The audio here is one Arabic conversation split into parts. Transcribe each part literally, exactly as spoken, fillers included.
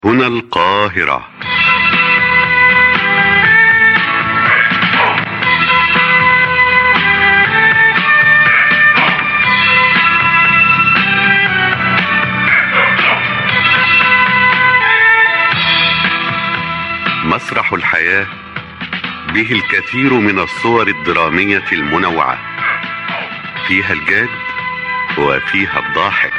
هنا القاهرة. مسرح الحياة به الكثير من الصور الدرامية المنوعة، فيها الجاد وفيها الضاحك.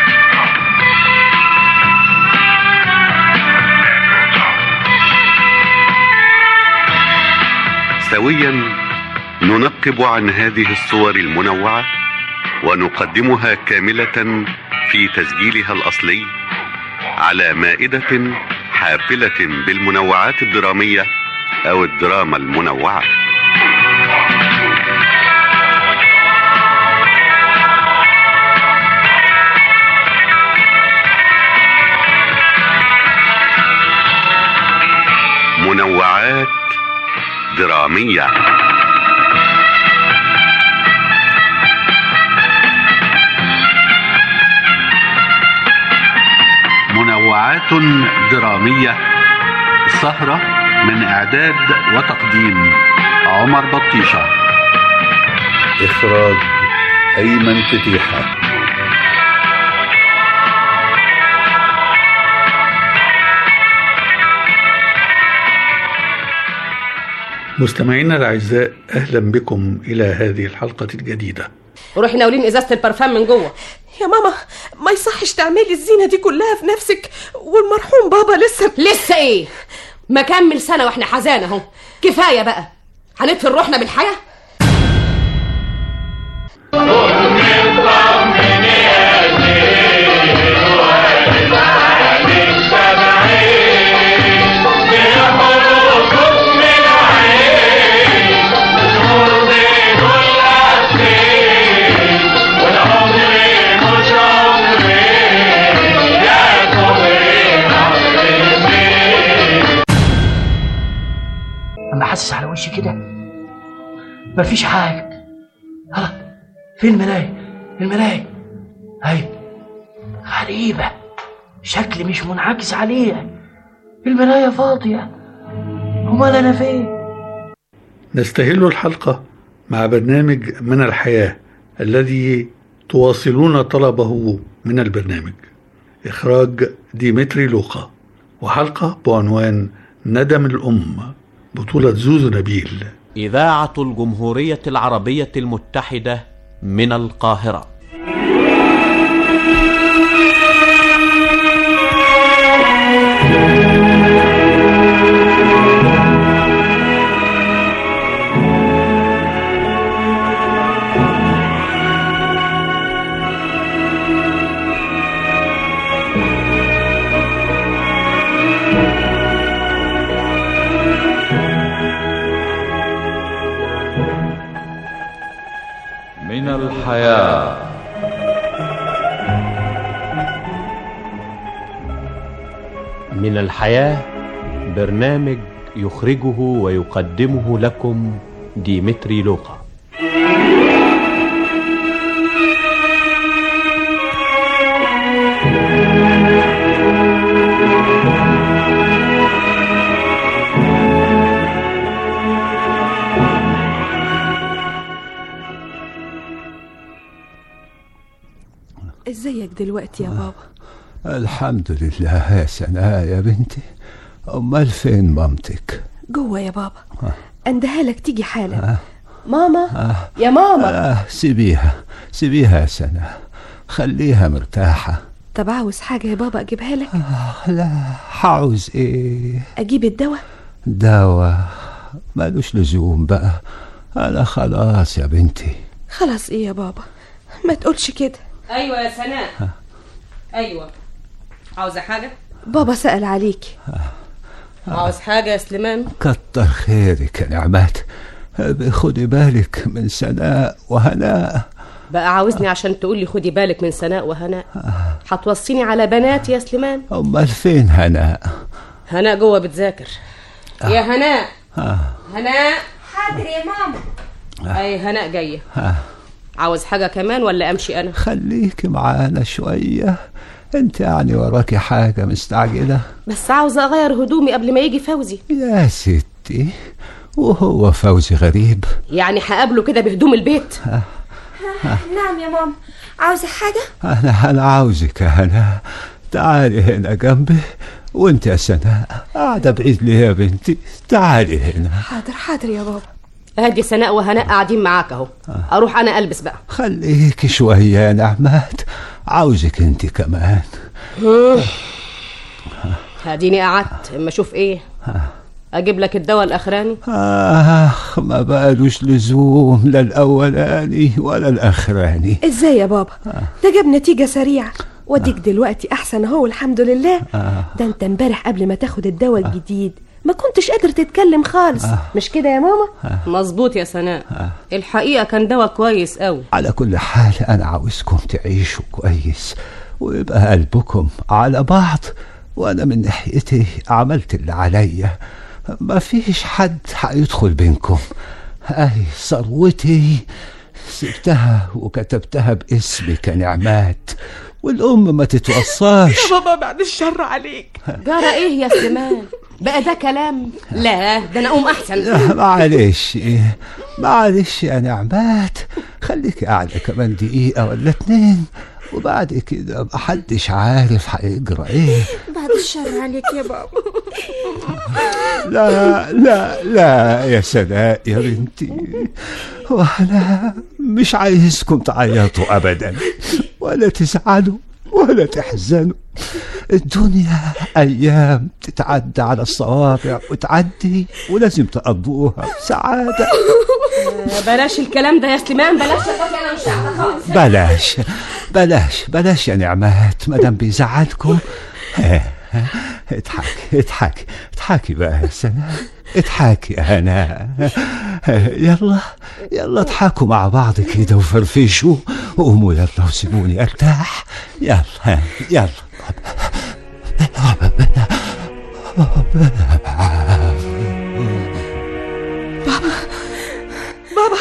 سويا ننقب عن هذه الصور المنوعة ونقدمها كاملة في تسجيلها الأصلي على مائدة حافلة بالمنوعات الدرامية أو الدراما المنوعة. منوعات درامية. منوعات درامية، سهرة من إعداد وتقديم عمر بطيشة، إخراج أيمن فتيحة. مستمعينا الأعزاء، أهلا بكم إلى هذه الحلقة الجديدة. روحي ناولين إزازة البرفان من جوه. يا ماما ما يصحش تعملي الزينة دي كلها في نفسك، والمرحوم بابا لسه لسه إيه؟ ما كمل سنة وإحنا حزانة اهو، كفاية بقى. هنطفي روحنا بالحياة. أما حاسس على وشي كده مفيش حاجة. ها، فين الملاية؟ الملاية هاي غريبة، شكلي مش منعكس عليها. الملاية فاضية، أمال أنا فين؟ نستهل الحلقة مع برنامج من الحياة الذي تواصلون طلبه من البرنامج، إخراج ديمتري لوقا، وحلقة بعنوان ندم الأم، بطولة زوزو نبيل. إذاعة الجمهورية العربية المتحدة من القاهرة. من الحياة. من الحياة برنامج يخرجه ويقدمه لكم ديمتري لوقا. ازيك دلوقتي يا بابا؟ الحمد لله يا سناء يا بنتي. امال فين مامتك؟ جوه يا بابا. اندهالك لك تيجي حالا. آه. ماما آه. يا ماما. آه. سيبيها سيبيها يا سناء، خليها مرتاحة. طب عاوز حاجة يا بابا اجيبها لك؟ آه. لا، عاوز ايه؟ اجيب الدواء؟ دواء مالوش لزوم بقى، انا خلاص يا بنتي. خلاص ايه يا بابا؟ ما تقولش كده. ايوه يا سناء. ها. ايوه، عاوزه حاجه؟ بابا سأل عليك. عاوز حاجه يا سليمان؟ كتر خيرك يا نعمات، خدي بالك من سناء وهناء. بقى عاوزني عشان تقولي خدي بالك من سناء وهناء؟ هتوصيني على بنات يا سليمان؟ امال فين هناء؟ هناء جوه بتذاكر. آه. يا هناء. آه. هناء. حاضر يا ماما. آه. اي هناء جايه. آه. عاوز حاجة كمان ولا أمشي أنا؟ خليك معانا شوية، انت يعني وراكي حاجة مستعجلة؟ بس عاوزة اغير هدومي قبل ما يجي فوزي. يا ستي، وهو فوزي غريب؟ يعني هقابله كده بهدوم البيت؟ ها. ها. نعم يا ماما، عاوزة حاجة؟ انا انا عاوزك انا. تعالي هنا جنبي. وانت يا سناء قاعدة بعيد ليه يا بنتي؟ تعالي هنا. حاضر حاضر يا بابا. ادي سناء وهناء قاعدين معاك اهو. اروح انا البس بقى. خليكي شوية يا نعمات، عاوزك انت كمان. هاديني قعدت اما اشوف ايه. اجيب لك الدواء الاخراني؟ اخ ما بقالوش لزوم، لا الاولاني ولا الاخراني. ازاي يا بابا؟ ده جاب نتيجة سريعة. وديك دلوقتي احسن اهو الحمد لله. ده انت امبارح قبل ما تاخد الدواء الجديد ما كنتش قادر تتكلم خالص. مش كده يا ماما؟ مظبوط يا سناء. الحقيقة كان دواء كويس قوي. على كل حال انا عاوزكم تعيشوا كويس ويبقى قلبكم على بعض، وانا من ناحيتي عملت اللي عليا. ما فيش حد هيدخل بينكم. اي ثروتي سبتها وكتبتها باسمك يا نعمات، والام ما تتوصاش. يا بابا بعد الشر عليك. جرى ايه يا سليمان؟ بقى ده كلام؟ لا ده انا اقوم احسن. معلش معلش يا نعمات، خليك قاعدة كمان دقيقة ولا اتنين، وبعد كده محدش عارف هيجرى ايه. بعد الشر عليك يا بابا. لا لا لا يا سناء يا بنتي، وانا مش عايزكم تعيطوا ابدا ولا تزعلوا ولا تحزنوا. الدنيا ايام تتعدى على الصوابع وتعدي، ولازم تقضوها سعادة. بلاش الكلام ده يا سليمان، بلاش. انا مش عارفة خالص. بلاش بلاش بلاش يا نعمات، مادام بيزعلكم. اضحكي اضحكي اضحكي بقى يا سناء، اضحكي يا هناء. يلا يلا اضحكوا مع بعض كده وفرفشوا. قوموا يلا وسيبوني ارتاح. يلا يلا. بابا بابا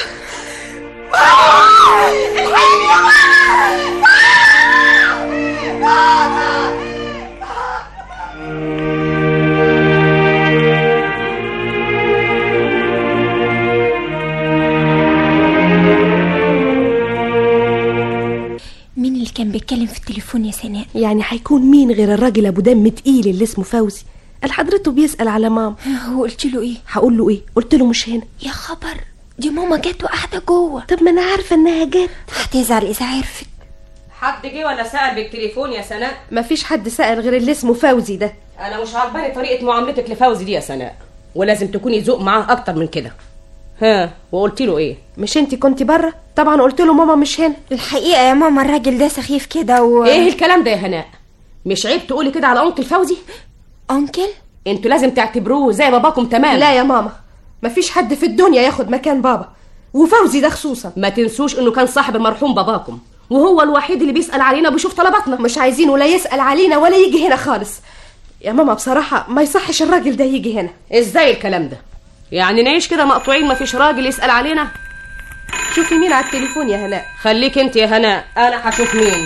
مين اللي كان بيتكلم في التليفون يا سناء؟ يعني هيكون مين غير الراجل ابو دم تقيل اللي اسمه فوزي؟ قال حضرته بيسأل على ماما. هو قلت له ايه؟ هقول له ايه؟ قلت له مش هنا. يا خبر، دي ماما جت وقاعده جوه. طب ما انا عارفه انها جت. هتزعل اذا عرفت. حد جه ولا سأل بالتليفون يا سناء؟ مفيش حد سأل غير اللي اسمه فوزي ده. انا مش عاجباني طريقه معاملتك لفوزي دي يا سناء، ولازم تكوني ذوق معاه اكتر من كده. ها وقلت له ايه؟ مش انتي كنتي بره؟ طبعا قلت له ماما مش هنا. الحقيقه يا ماما الراجل ده سخيف كده و... ايه الكلام ده يا هناء؟ مش عيب تقولي كده على انكل فوزي؟ انكل؟ انتوا لازم تعتبروه زي باباكم تمام. لا يا ماما، مفيش حد في الدنيا ياخد مكان بابا، وفوزي ده خصوصا. ما تنسوش انه كان صاحب المرحوم باباكم، وهو الوحيد اللي بيسأل علينا وبيشوف طلباتنا. مش عايزينه لا يسأل علينا ولا يجي هنا خالص. يا ماما بصراحة ما يصحش الراجل ده يجي هنا. ازاي الكلام ده؟ يعني نعيش كده مقطوعين مفيش راجل يسأل علينا؟ شوفي مين على التليفون يا هناء. خليك انت يا هناء، انا هشوف مين.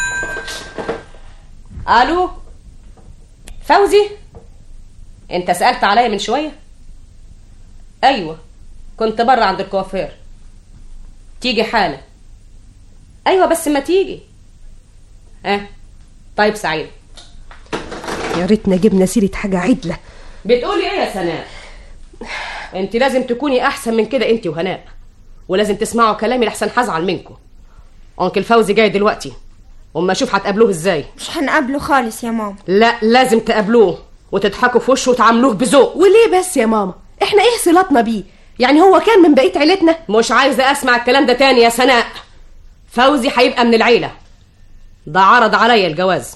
الو فوزي، انت سألت عليا من شوية؟ ايوه كنت بره عند الكوافير. تيجي حالا؟ ايوه بس ما تيجي. اه طيب سعيد. يا ريتنا جبنا سيرة حاجة عدلة. بتقولي ايه يا سناء؟ انت لازم تكوني احسن من كده انت وهناء، ولازم تسمعوا كلامي لحسن هزعل منكم. انكل فوزي جاي دلوقتي، وما اشوف هتقابلوه ازاي. مش هنقابله خالص يا ماما. لا لازم تقابلوه وتضحكوا في وشه وتعاملوه بذوق. وليه بس يا ماما؟ احنا ايه صلاتنا بيه؟ يعني هو كان من بقية عيلتنا؟ مش عايزه اسمع الكلام ده تاني يا سناء. فوزي هيبقى من العيله، ده عرض عليا الجواز.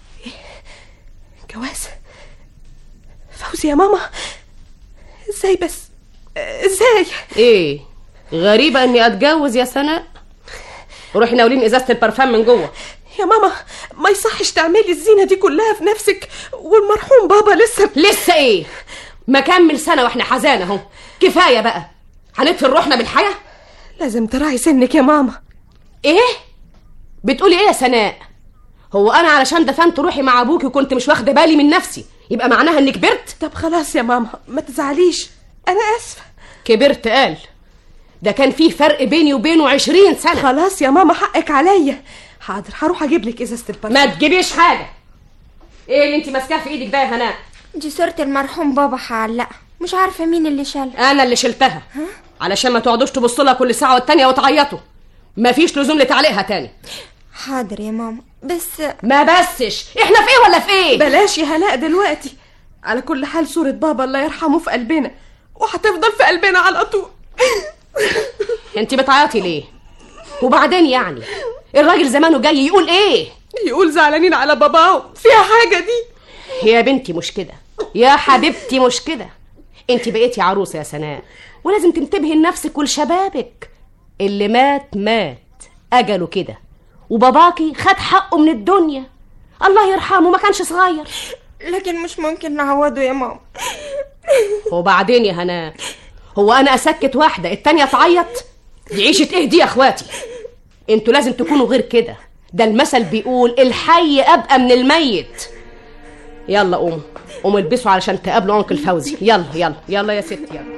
جواز؟ فوزي يا ماما؟ ازاي بس؟ ازاي؟ ايه غريبه اني اتجوز يا سناء؟ روحي ناولين ازازه البرفان من جوه. يا ماما ما يصحش تعملي الزينه دي كلها في نفسك، والمرحوم بابا لسه لسه ايه؟ ما كمل سنه واحنا حزانه اهو. كفايه بقى، هندفن روحنا بالحياه. لازم تراعي سنك يا ماما. ايه بتقولي ايه يا سناء؟ هو انا علشان دفنت روحي مع ابوكي وكنت مش واخده بالي من نفسي يبقى معناها اني كبرت؟ طب خلاص يا ماما ما تزعليش، انا اسفه. كبرت قال؟ ده كان فيه فرق بيني وبينه عشرين سنه. خلاص يا ماما حقك عليا. حاضر هروح اجيب لك ازازه البرفان. ما تجيبيش حاجه. ايه اللي انت ماسكاه في ايدك ده يا هناء؟ دي صورة المرحوم بابا هعلقها، مش عارفه مين اللي شالها. انا اللي شلتها. ها؟ علشان ما تقعدوش تبصوا لها كل ساعه والتانيه وتعيطوا. مفيش لزوم لتعليقها تاني. حاضر يا ماما، بس ما بسش. احنا في ايه ولا في ايه؟ بلاش يا هناء دلوقتي. على كل حال صورة بابا الله يرحمه في قلبنا وهتفضل في قلبنا على طول. انت بتعيطي ليه؟ وبعدين يعني الراجل زمانه جاي يقول ايه؟ يقول زعلانين على باباهم، فيها حاجه دي؟ يا بنتي مش كده، يا حبيبتي مش كده. انت بقيتي عروسه يا سناء، ولازم تنتبهي لنفسك ولشبابك. اللي مات مات اجله كده، وباباكي خد حقه من الدنيا الله يرحمه، ما كانش صغير. لكن مش ممكن نعوضه يا ماما. وبعدين يا هناء، هو انا اسكت واحده التانية تعيط؟ دي عيشه ايه دي يا اخواتي؟ انتوا لازم تكونوا غير كده. ده المثل بيقول الحي ابقى من الميت. يلا قوموا قوموا البسوا علشان تقابلوا انكل فوزي. يلا يلا يلا يا ستي يلا.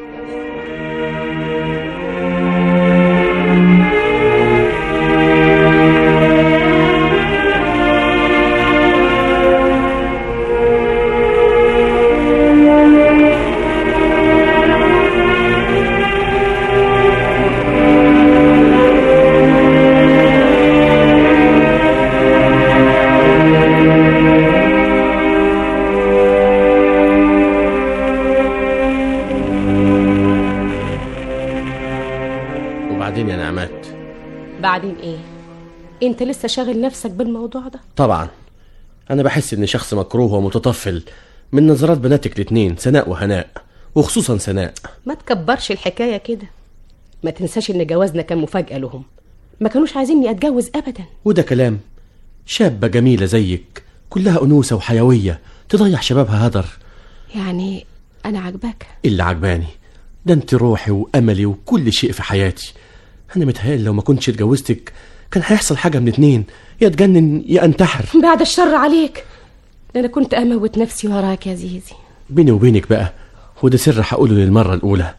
بعدين ايه؟ انت لسه شاغل نفسك بالموضوع ده؟ طبعا انا بحس اني شخص مكروه ومتطفل من نظرات بناتك الاتنين سناء وهناء، وخصوصا سناء. ما تكبرش الحكايه كده. ما تنساش ان جوازنا كان مفاجاه لهم، ما كانوش عايزيني اتجوز ابدا. وده كلام؟ شابه جميله زيك كلها انوثه وحيويه تضيع شبابها هدر. يعني انا عجباك؟ اللي عجباني ده انت روحي واملي وكل شيء في حياتي. انا متهيألي لو ما كنتش اتجوزتك كان هيحصل حاجه من اتنين، يا اتجنن يا انتحر. بعد الشر عليك، انا كنت اموت نفسي وراك يا زيزي. بيني وبينك بقى، وده سر هقوله للمره الاولى،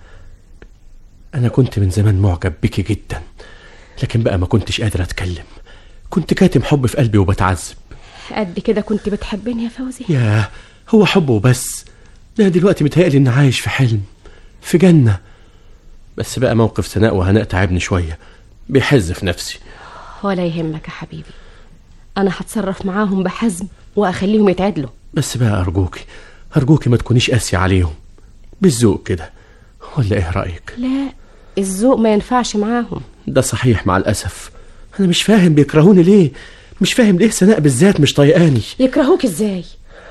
انا كنت من زمان معجب بك جدا، لكن بقى ما كنتش قادر اتكلم. كنت كاتم حب في قلبي وبتعذب. قد كده كنت بتحبني يا فوزي؟ ياه، هو حب وبس؟ ده دلوقتي متهيألي اني عايش في حلم، في جنه. بس بقى موقف سناء وهناء تعبني شويه، بيحز في نفسي. ولا يهمك يا حبيبي، انا هتصرف معاهم بحزم واخليهم يتعدلوا. بس بقى ارجوكي ارجوكي ما تكونيش قاسيه عليهم، بالذوق كده، ولا ايه رايك؟ لا، الذوق ما ينفعش معاهم. ده صحيح مع الاسف. انا مش فاهم بيكرهوني ليه، مش فاهم ليه سناء بالذات مش طايقاني. يكرهوك ازاي؟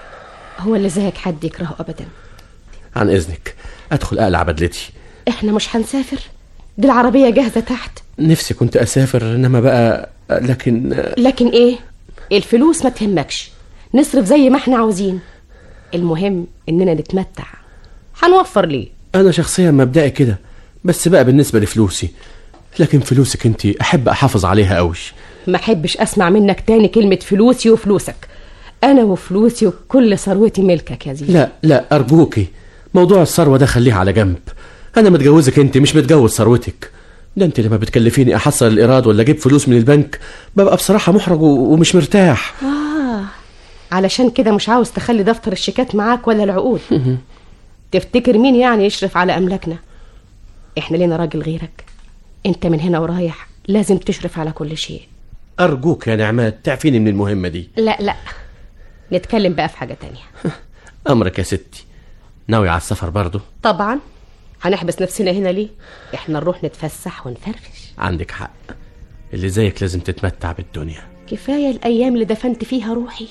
هو اللي زيك حد يكرهه ابدا؟ عن اذنك ادخل اقلع بدلتي. احنا مش هنسافر؟ دي العربيه جاهزه تحت. نفسي كنت اسافر، انما بقى لكن لكن ايه؟ الفلوس ما تهمكش، نصرف زي ما احنا عاوزين، المهم اننا نتمتع. هنوفر ليه؟ انا شخصيا مبدئي كده، بس بقى بالنسبه لفلوسي، لكن فلوسك انت احب احافظ عليها قوي. ما احبش اسمع منك تاني كلمه فلوسي وفلوسك. انا وفلوسي وكل ثروتي ملكك يا زيزي. لا لا ارجوكي، موضوع الثروه ده خليه على جنب. انا متجوزك انت، مش متجوز ثروتك. ده انت لما بتكلفيني احصل الايراد ولا اجيب فلوس من البنك ببقى بصراحه محرج ومش مرتاح. اه علشان كده مش عاوز تخلي دفتر الشيكات معاك ولا العقود. تفتكر مين يعني يشرف على املاكنا؟ احنا لينا راجل غيرك، انت من هنا ورايح لازم تشرف على كل شيء. ارجوك يا نعمات تعفيني من المهمه دي. لا لا، نتكلم بقى في حاجه تانية. امرك يا ستي. ناوي على السفر برضو؟ طبعا، هنحبس نفسنا هنا ليه؟ احنا نروح نتفسح ونفرفش. عندك حق، اللي زيك لازم تتمتع بالدنيا. كفايه الايام اللي دفنت فيها روحي.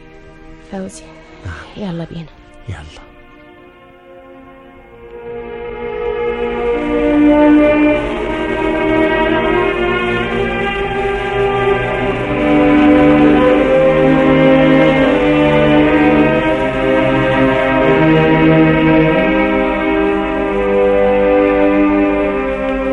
فوزي آه. يلا بينا. يلا.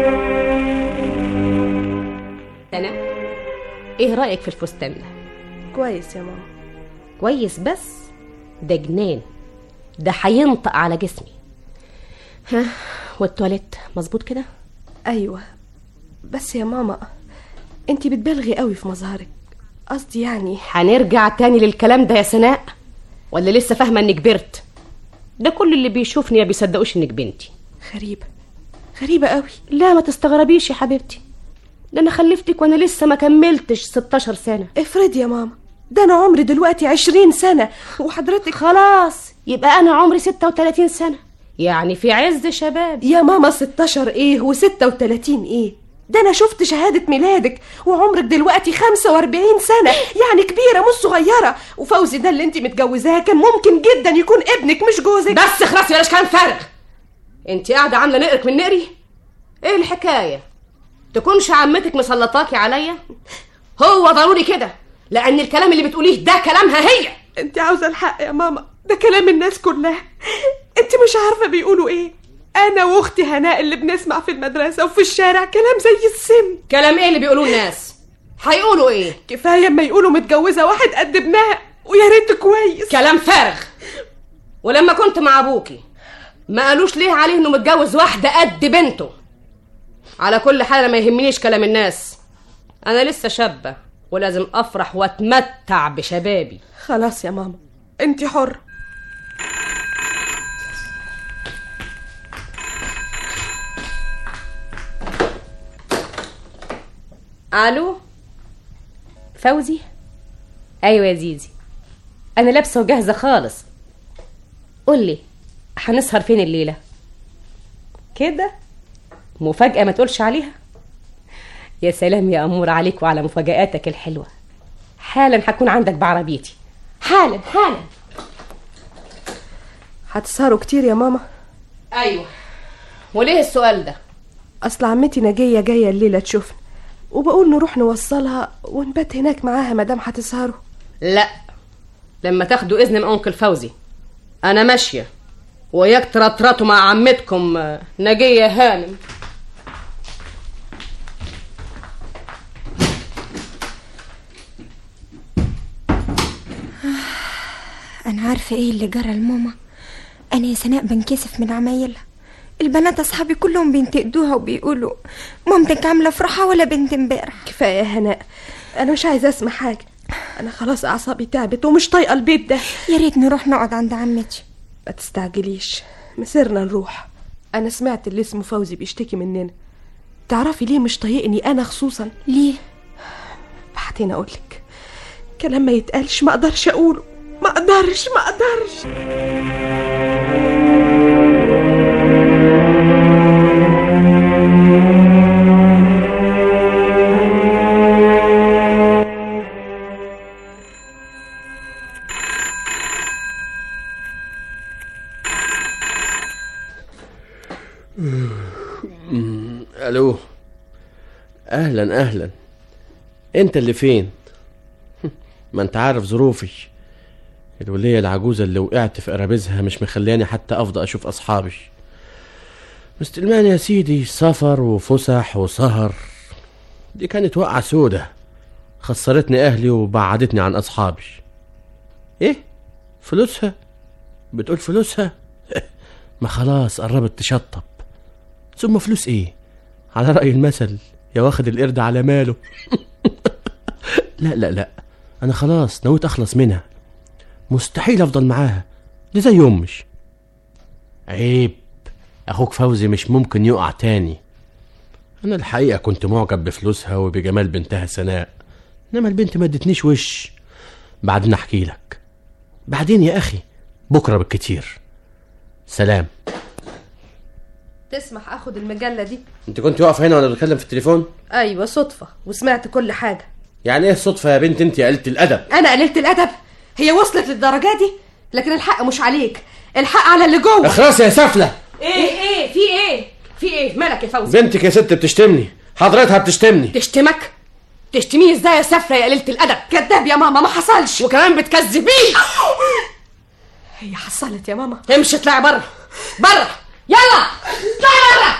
ايه رأيك في الفستان ده؟ كويس يا ماما. كويس بس ده جنان، ده هينطق على جسمي. ها والتواليت مظبوط كده؟ ايوه بس يا ماما انتي بتبالغي قوي في مظهرك، قصدي يعني. هنرجع تاني للكلام ده يا سناء ولا لسه فاهمه انك كبرت؟ ده كل اللي بيشوفني ما بيصدقوش انك بنتي. غريبه غريبه قوي. لا ما تستغربيش يا حبيبتي، ده انا خلفتك وانا لسه ما كملتش ستاشر سنه. افرض يا ماما ده انا عمري دلوقتي عشرين سنه وحضرتك. خلاص يبقى انا عمري ستة وتلاتين سنه، يعني في عز شباب. يا ماما ستاشر ايه وستة وتلاتين ايه؟ ده انا شفت شهاده ميلادك وعمرك دلوقتي خمسة واربعين سنه، يعني كبيره مش صغيره. وفوزي ده اللي انت متجوزاه كان ممكن جدا يكون ابنك مش جوزك. بس خلاص بلاش كلام فارغ. انت قاعده عامله نقرك من نقري. ايه الحكايه؟ تكونش عمتك مسلطاكي عليا؟ هو ضروري كده، لان الكلام اللي بتقوليه ده كلامها هي. انت عاوزه الحق يا ماما، ده كلام الناس كلها. انت مش عارفه بيقولوا ايه. انا واختي هناء اللي بنسمع في المدرسه وفي الشارع كلام زي السم. كلام ايه اللي بيقولوه الناس؟ هيقولوا ايه؟ كفايه اما يقولوا متجوزه واحد قد ابنها ويا ريت كويس. كلام فارغ. ولما كنت مع ابوكي ما قالوش ليه عليه انه متجوز واحده قد بنته؟ على كل حال ما يهمنيش كلام الناس، انا لسه شابه ولازم افرح واتمتع بشبابي. خلاص يا ماما انت حر. الو فوزي؟ ايوه يا زيزي انا لابسه وجاهزه خالص. قولي هنسهر فين الليله؟ كده مفاجاه ما تقولش عليها. يا سلام يا امور عليك وعلى مفاجاتك الحلوه. حالا هكون عندك بعربيتي، حالا حالا. هتسهروا كتير يا ماما؟ ايوه. وليه السؤال ده؟ اصل عمتي نجيه جايه الليله تشوفنا وبقول نروح نوصلها ونبات هناك معاها مدام هتسهروا. لا لما تاخدوا اذن من انكل فوزي انا ماشيه، وياك ترطرطوا مع عمتكم نجيه هانم. انا عارفه ايه اللي جرى لماما. انا يا سناء بنكسف من عمايلها. البنات اصحابي كلهم بينتقدوها وبيقولوا مامتك عامله فرحه ولا بنت امبارح. كفايه يا هناء، انا مش عايزه اسمع حاجه. انا خلاص اعصابي تعبت ومش طايقه البيت ده. يا ريت نروح نقعد عند عمتي. ما تستعجليش، مسيرنا نروح. انا سمعت اللي اسمه فوزي بيشتكي مننا. تعرفي ليه مش طايقني انا خصوصا؟ ليه؟ بعدين اقولك. كلام ما يتقالش ما اقدرش اقوله، ما اقدرش ما اقدرش. الو اهلا اهلا. انت اللي فين؟ ما انت عارف ظروفي، الولية العجوزة اللي وقعت في قرابيزها مش مخلياني حتى افضل اشوف اصحابي. مستلمان يا سيدي، سفر وفسح وسهر. دي كانت وقعة سودة خسرتني اهلي وبعدتني عن اصحابي. ايه فلوسها؟ بتقول فلوسها؟ ما خلاص قربت تشطب. ثم فلوس ايه؟ على رأي المثل يا واخد القرد على ماله. لا لا لا انا خلاص نويت اخلص منها، مستحيل افضل معاها، دي زي امش. عيب، اخوك فوزي مش ممكن يقع تاني. انا الحقيقة كنت معجب بفلوسها وبجمال بنتها سناء، انما البنت ما ادتنيش وش. بعدين احكي لك بعدين يا اخي، بكرة بالكتير. سلام. تسمح اخد المجلة دي؟ انت كنت واقفة هنا وانا بتكلم في التليفون؟ ايوه صدفة وسمعت كل حاجة. يعني ايه صدفة يا بنت انت يا قلة الادب؟ انا قللت الادب؟ هي وصلت للدرجة دي؟ لكن الحق مش عليك، الحق على اللي جوه. اخرس يا سفلة. ايه ايه في ايه في ايه مالك يا فوزي؟ بنتك يا ست بتشتمني، حضرتها بتشتمني. تشتمك؟ تشتميني ازاي يا سفلة يا قلة الادب؟ كذاب يا ماما، ما حصلش. وكمان بتكذبيه. هي حصلت يا ماما. امشي اطلعي بره بره، يلا اطلعي بره.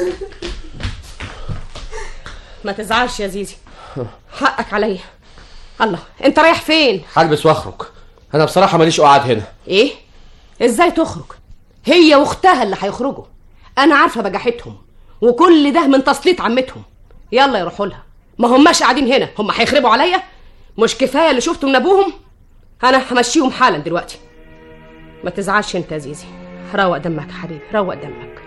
ما تزعلش يا زيزي، حقك عليا. الله، انت رايح فين؟ هلبس واخرج. انا بصراحه ماليش قعد هنا. ايه؟ ازاي تخرج؟ هي واختها اللي هيخرجوا. انا عارفه بجاحتهم، وكل ده من تسليط عمتهم. يلا يروحوا لها، ما هماش قاعدين هنا، هم هيخربوا عليا؟ مش كفايه اللي شفته من ابوهم؟ انا همشيهم حالا دلوقتي. ما تزعلش انت يا زيزي، روق دمك يا حبيبي، روق دمك.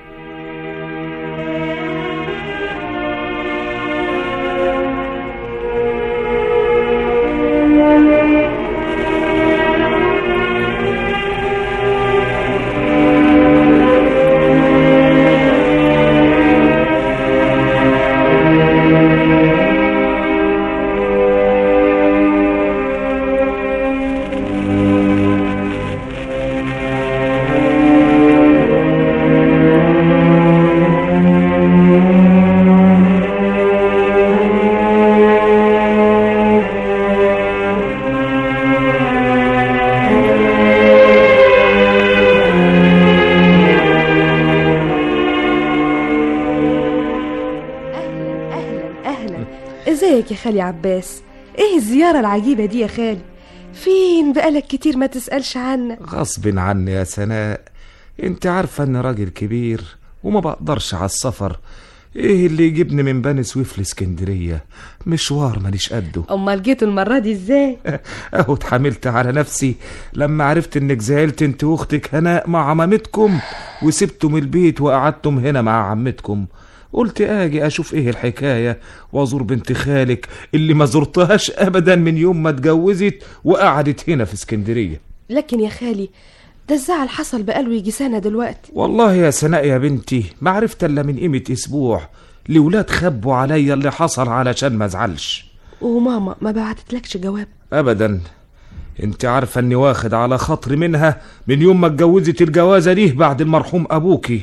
ازيك يا خالي عباس؟ ايه الزيارة العجيبة دي يا خالي؟ فين بقالك كتير ما تسألش عنا؟ غصب عني يا سناء، انت عارفة ان راجل كبير وما بقدرش على السفر. ايه اللي يجيبني من بني سويف لاسكندرية؟ مشوار مانيش قده. امال جيتوا المرة دي ازاي؟ اهو اتحملت على نفسي لما عرفت انك زعلت انت واختك هناء مع عمامتكم وسبتم البيت وقعدتم هنا مع عمتكم. قلت اجي اشوف ايه الحكاية وازور بنت خالك اللي ما زرتهاش ابدا من يوم ما اتجوزت وقعدت هنا في اسكندرية. لكن يا خالي ده الزعل حصل بقاله يجي سنة دلوقتي. والله يا سناء يا بنتي ما عرفت الا من قيمة اسبوع. لولاد خبوا عليا اللي حصل علشان ما ازعلش. وماما ما بعتتلكش جواب؟ ابدا. انت عارفة اني واخد على خاطري منها من يوم ما اتجوزت الجوازة دي بعد المرحوم ابوكي.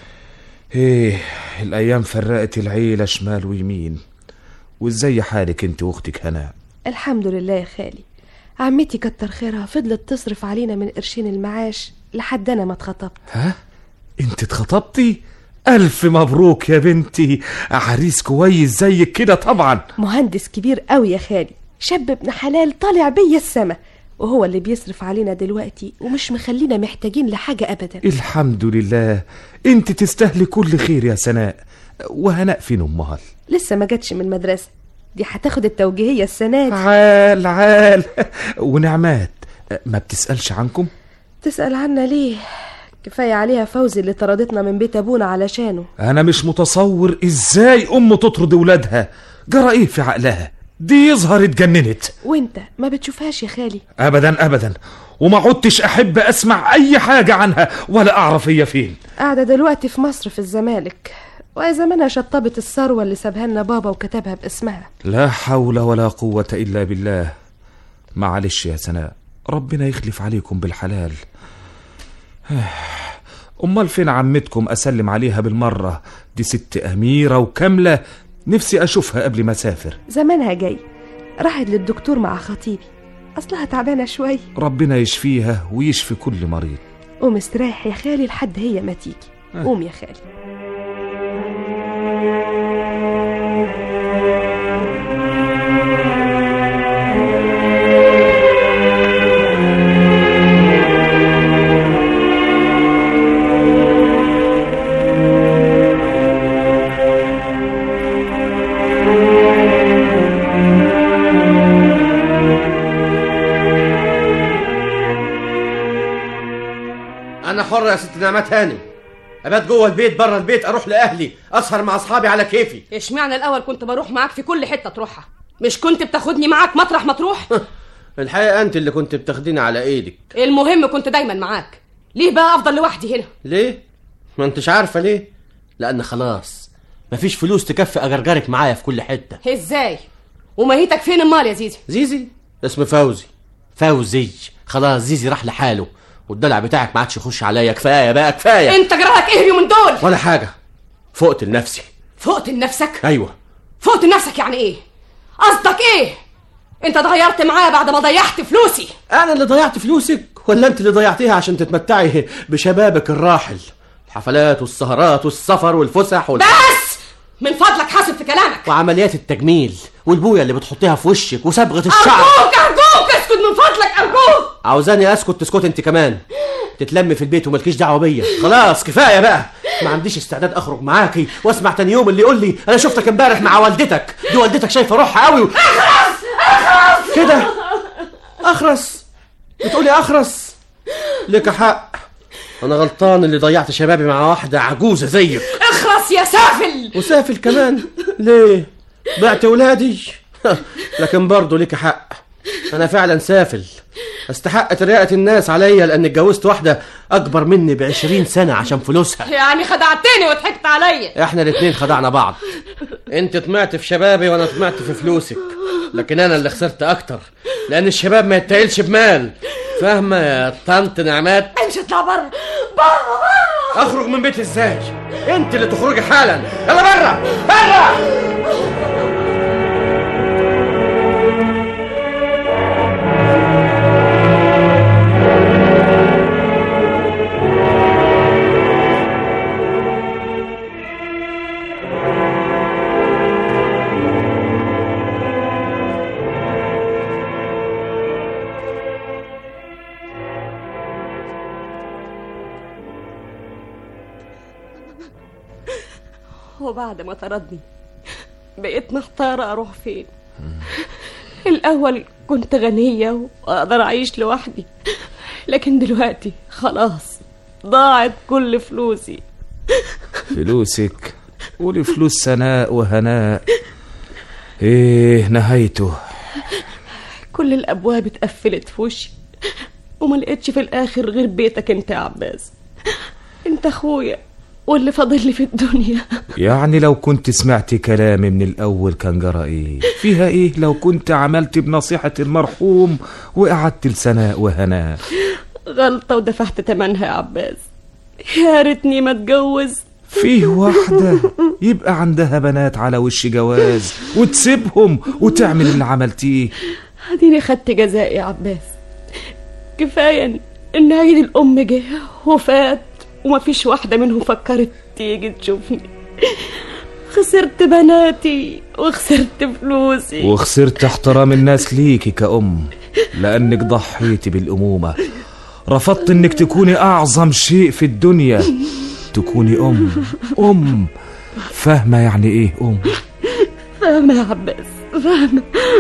ايه الايام فرقت العيلة شمال ويمين. وازاي حالك انت واختك هناء؟ الحمد لله يا خالي. عمتي كتر خيرها فضلت تصرف علينا من قرشين المعاش لحد انا ما اتخطبت. ها؟ انت اتخطبتي؟ الف مبروك يا بنتي، عريس كويس زيك كده طبعا. مهندس كبير قوي يا خالي، شاب ابن حلال طالع بيا السما، وهو اللي بيصرف علينا دلوقتي ومش مخلينا محتاجين لحاجة ابدا. الحمد لله، انت تستاهلي كل خير يا سناء. وهناء فين امها؟ لسه ما جاتش من المدرسة، دي هتاخد التوجيهية السنة دي. عال عال. ونعمات ما بتسألش عنكم؟ تسأل عنا ليه؟ كفاية عليها فوزي اللي طردتنا من بيت ابونا علشانه. انا مش متصور ازاي ام تطرد ولادها. جرى ايه في عقلها؟ دي يظهر اتجننت. وانت ما بتشوفهاش يا خالي؟ ابدا ابدا، وما عدتش احب اسمع اي حاجة عنها ولا اعرف هي فين. قاعدة دلوقتي في مصر في الزمالك، وزمانها شطبت الثروة اللي سابها لنا بابا وكتبها باسمها. لا حول ولا قوة الا بالله. معلش يا سناء، ربنا يخلف عليكم بالحلال. امال فين عمتكم؟ اسلم عليها بالمرة، دي ست اميرة وكاملة، نفسي اشوفها قبل ما اسافر. زمانها جاي، راحت للدكتور مع خطيبي، اصلها تعبانة شوي. ربنا يشفيها ويشفي كل مريض. قوم استريح يا خالي لحد هي ما تيجي. قوم يا خالي. انا حر يا ست نعمات هانم، ابات جوه البيت بره البيت، اروح لاهلي، اسهر مع اصحابي على كيفي. اشمعنى الاول كنت بروح معاك في كل حته تروحها؟ مش كنت بتاخدني معاك مطرح ما تروح؟ الحقيقه انت اللي كنت بتاخديني على ايدك. المهم كنت دايما معاك، ليه بقى افضل لوحدي هنا؟ ليه؟ ما انتش عارفه ليه؟ لان خلاص مفيش فلوس تكفي اجرجرك معايا في كل حته. ازاي؟ وماهيتك فين امال يا زيزي؟ زيزي اسم فوزي. فوزي خلاص، زيزي راح لحاله، والدلع بتاعك ما عادش يخش عليا. كفايه بقى كفايه. انت جرالك ايه اليومين دول؟ ولا حاجه، فقت لنفسي. فقت لنفسك؟ ايوه. فقت لنفسك يعني ايه؟ قصدك ايه؟ انت اتغيرت معايا بعد ما ضيعت فلوسي. انا اللي ضيعت فلوسك ولا انت اللي ضيعتيها عشان تتمتعي بشبابك الراحل؟ الحفلات والسهرات والسفر والفسح وال... بس من فضلك حاسب في كلامك. وعمليات التجميل والبويه اللي بتحطيها في وشك وصبغه الشعر. ارجوك ارجوك اسكت من فضلك ارجوك. عاوزاني اسكت تسكت انت كمان، تتلمي في البيت ومالكيش دعوه بيا. خلاص كفايه بقى، ما عنديش استعداد اخرج معاكي واسمع تاني يوم اللي يقول لي انا شفتك امبارح مع والدتك. دي والدتك شايفه روحها قوي و... اخرس اخرس كده. اخرس بتقولي اخرس؟ لك حق، انا غلطان اللي ضيعت شبابي مع واحده عجوزه زيك. اخرس يا سافل. وسافل كمان ليه؟ بعت ولادي؟ لكن برضه لك حق، انا فعلا سافل، استحق تريقة الناس عليا لان اتجوزت واحده اكبر مني بعشرين سنه عشان فلوسها. يعني خدعتني وضحكت عليا. احنا الاتنين خدعنا بعض، انت طمعت في شبابي وانا طمعت في فلوسك، لكن انا اللي خسرت اكتر لان الشباب ما يتقلش بمال. فاهمه يا طنط نعمات؟ امشي اطلع بره بره بره. اخرج من بيتي ازاي؟ انت اللي تخرجي حالا. يلا بره بره. وبعد ما طردني بقيت محتارة أروح فين. الأول كنت غنية وأقدر أعيش لوحدي، لكن دلوقتي خلاص ضاعت كل فلوسي. فلوسك ولفلوس سناء وهناء ايه نهايته؟ كل الأبواب اتقفلت في وشي وما لقيتش في الآخر غير بيتك انت يا عباس. انت أخويا واللي فاضل لي في الدنيا. يعني لو كنت سمعت كلامي من الأول كان جرى ايه؟ فيها ايه لو كنت عملت بنصيحة المرحوم وقعدت لسناء وهناء؟ غلطة ودفعت تمنها يا عباس، يا ريتني ما اتجوز. فيه واحدة يبقى عندها بنات على وش جواز وتسيبهم وتعمل اللي عملتيه؟ اديني خدت جزائي يا عباس. كفاية ان عيد الام جه وفات ومفيش واحدة منهم فكرت تيجي تشوفني. خسرت بناتي وخسرت فلوسي وخسرت احترام الناس ليكي كأم، لأنك ضحيتي بالأمومة. رفضت انك تكوني أعظم شيء في الدنيا، تكوني أم. أم فاهمة يعني ايه أم؟ فاهمة يا عباس فاهمة.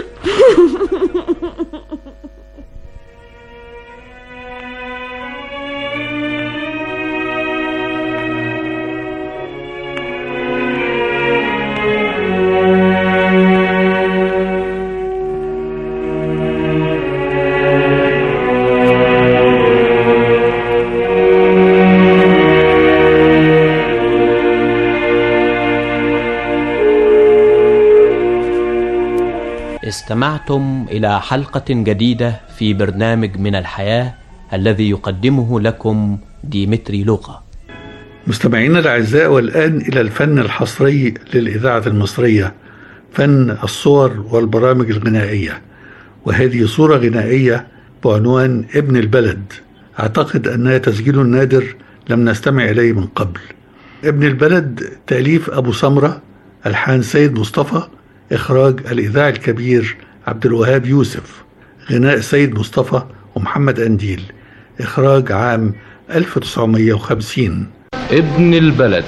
استمعتم إلى حلقة جديدة في برنامج من الحياة الذي يقدمه لكم ديمتري لوقا. مستمعينا الأعزاء، والآن إلى الفن الحصري للإذاعة المصرية، فن الصور والبرامج الغنائية. وهذه صورة غنائية بعنوان ابن البلد، أعتقد أنها تسجيل نادر لم نستمع إليه من قبل. ابن البلد تأليف أبو سمرة، ألحان سيد مصطفى، إخراج الإذاعي الكبير عبد الوهاب يوسف، غناء سيد مصطفى ومحمد أنديل، إخراج عام ألف وتسعمائة وخمسين. ابن البلد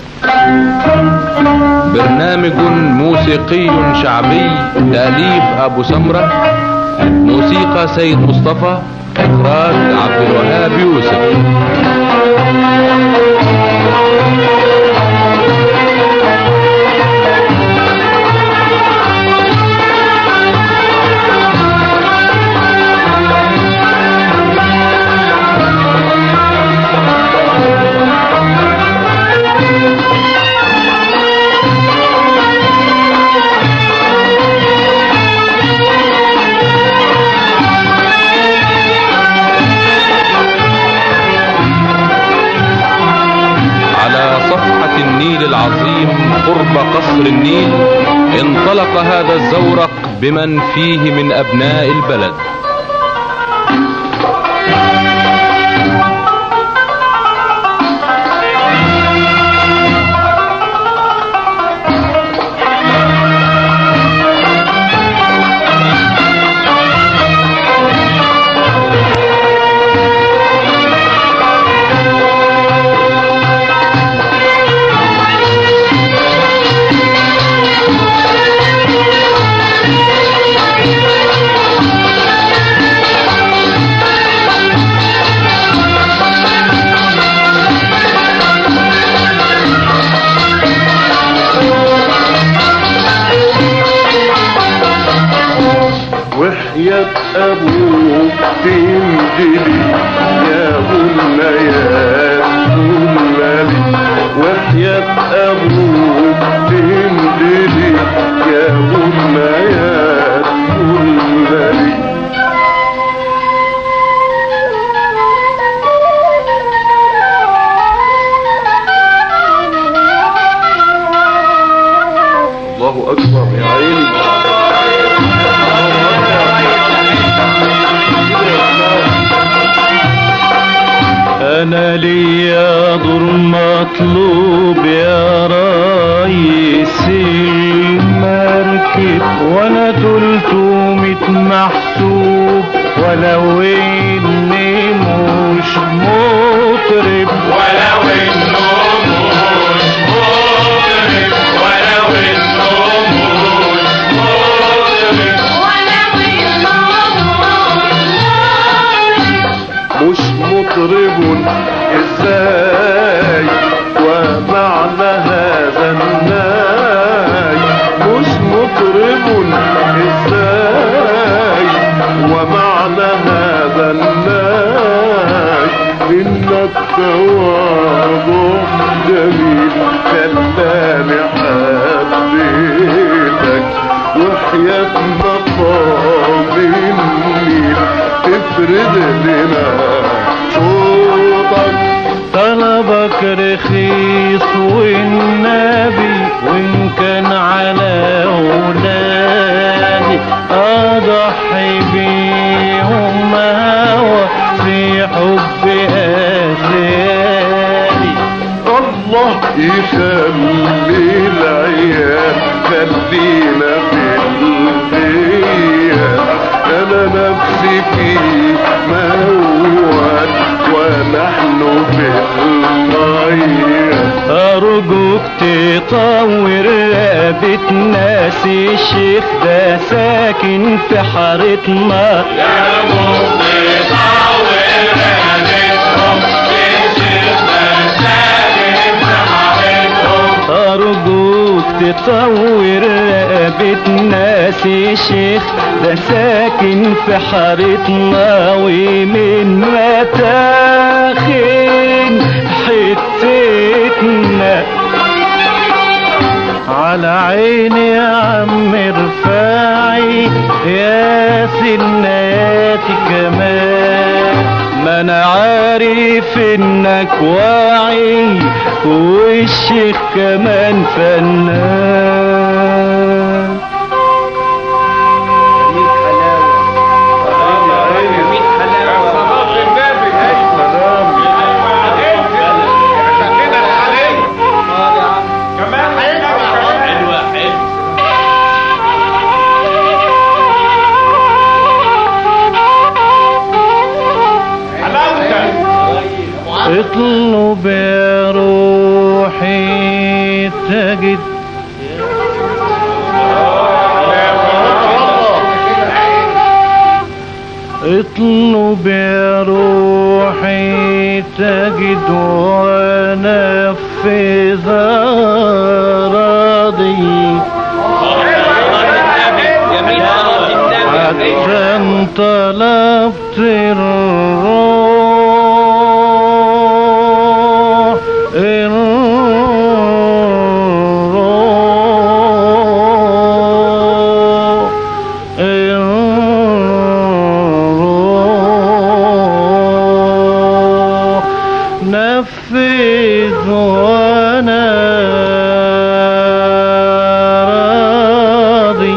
برنامج موسيقي شعبي، تأليف أبو سمرة، موسيقى سيد مصطفى، إخراج عبد الوهاب يوسف. العظيم قرب قصر النيل انطلق هذا الزورق بمن فيه من أبناء البلد. يا دور مطلوب يا ريس المركب، وانا تلتمية محسوب ولو اني مش مطرب، ولو انه مش مطرب، ولو انه مش مطرب، مش مطرب ازاي ومعنى هذا الناي، مش مطرب ازاي ومعنى هذا الناي، انك تواضع جميل خلاني حبيتك، وحياة مقام النيل تفرد لنا صوتك. طلبك رخيص والنبي، وإن كان على أولادي أضحي بيهم هوى في حب أسيادي. الله يخلي العيال خلينا في الغياب، أنا نفسي في موال ونحن في المية. أرجوك تطور رقبة ناس الشيخ ده ساكن في حارتنا. يا رجوك تطور رقبتهم الشيخ ده ساكن في حارتهم. أرجوك تطور رقبة ناس الشيخ ده ساكن في حارتنا، ومن متاخن حتتنا. على عيني يا عم رفاعي يا سناتي كمان، ما انا عارف انك واعي والشيخ كمان فنان. اطلب يا روحي تجد، اطلب يا روحي تجد ونفذ راضي، عشان طلبت الروح الروح الروح نفذ وانا راضي.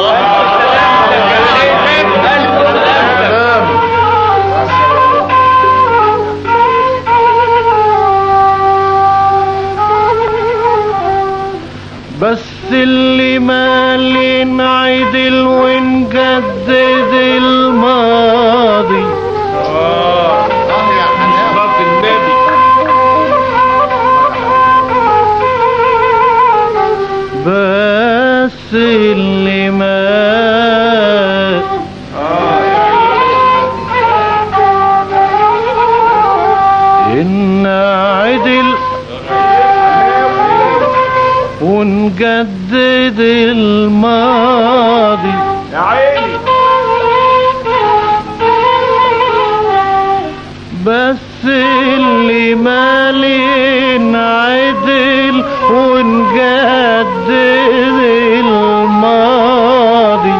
بس اللي مالي نعدل ونجدد الماضي. اه يا حضرة النبي، بس اللي مال إن عدل ونجدد الماضي. يا عيني بس اللي مالي نعدل ونجدد الماضي.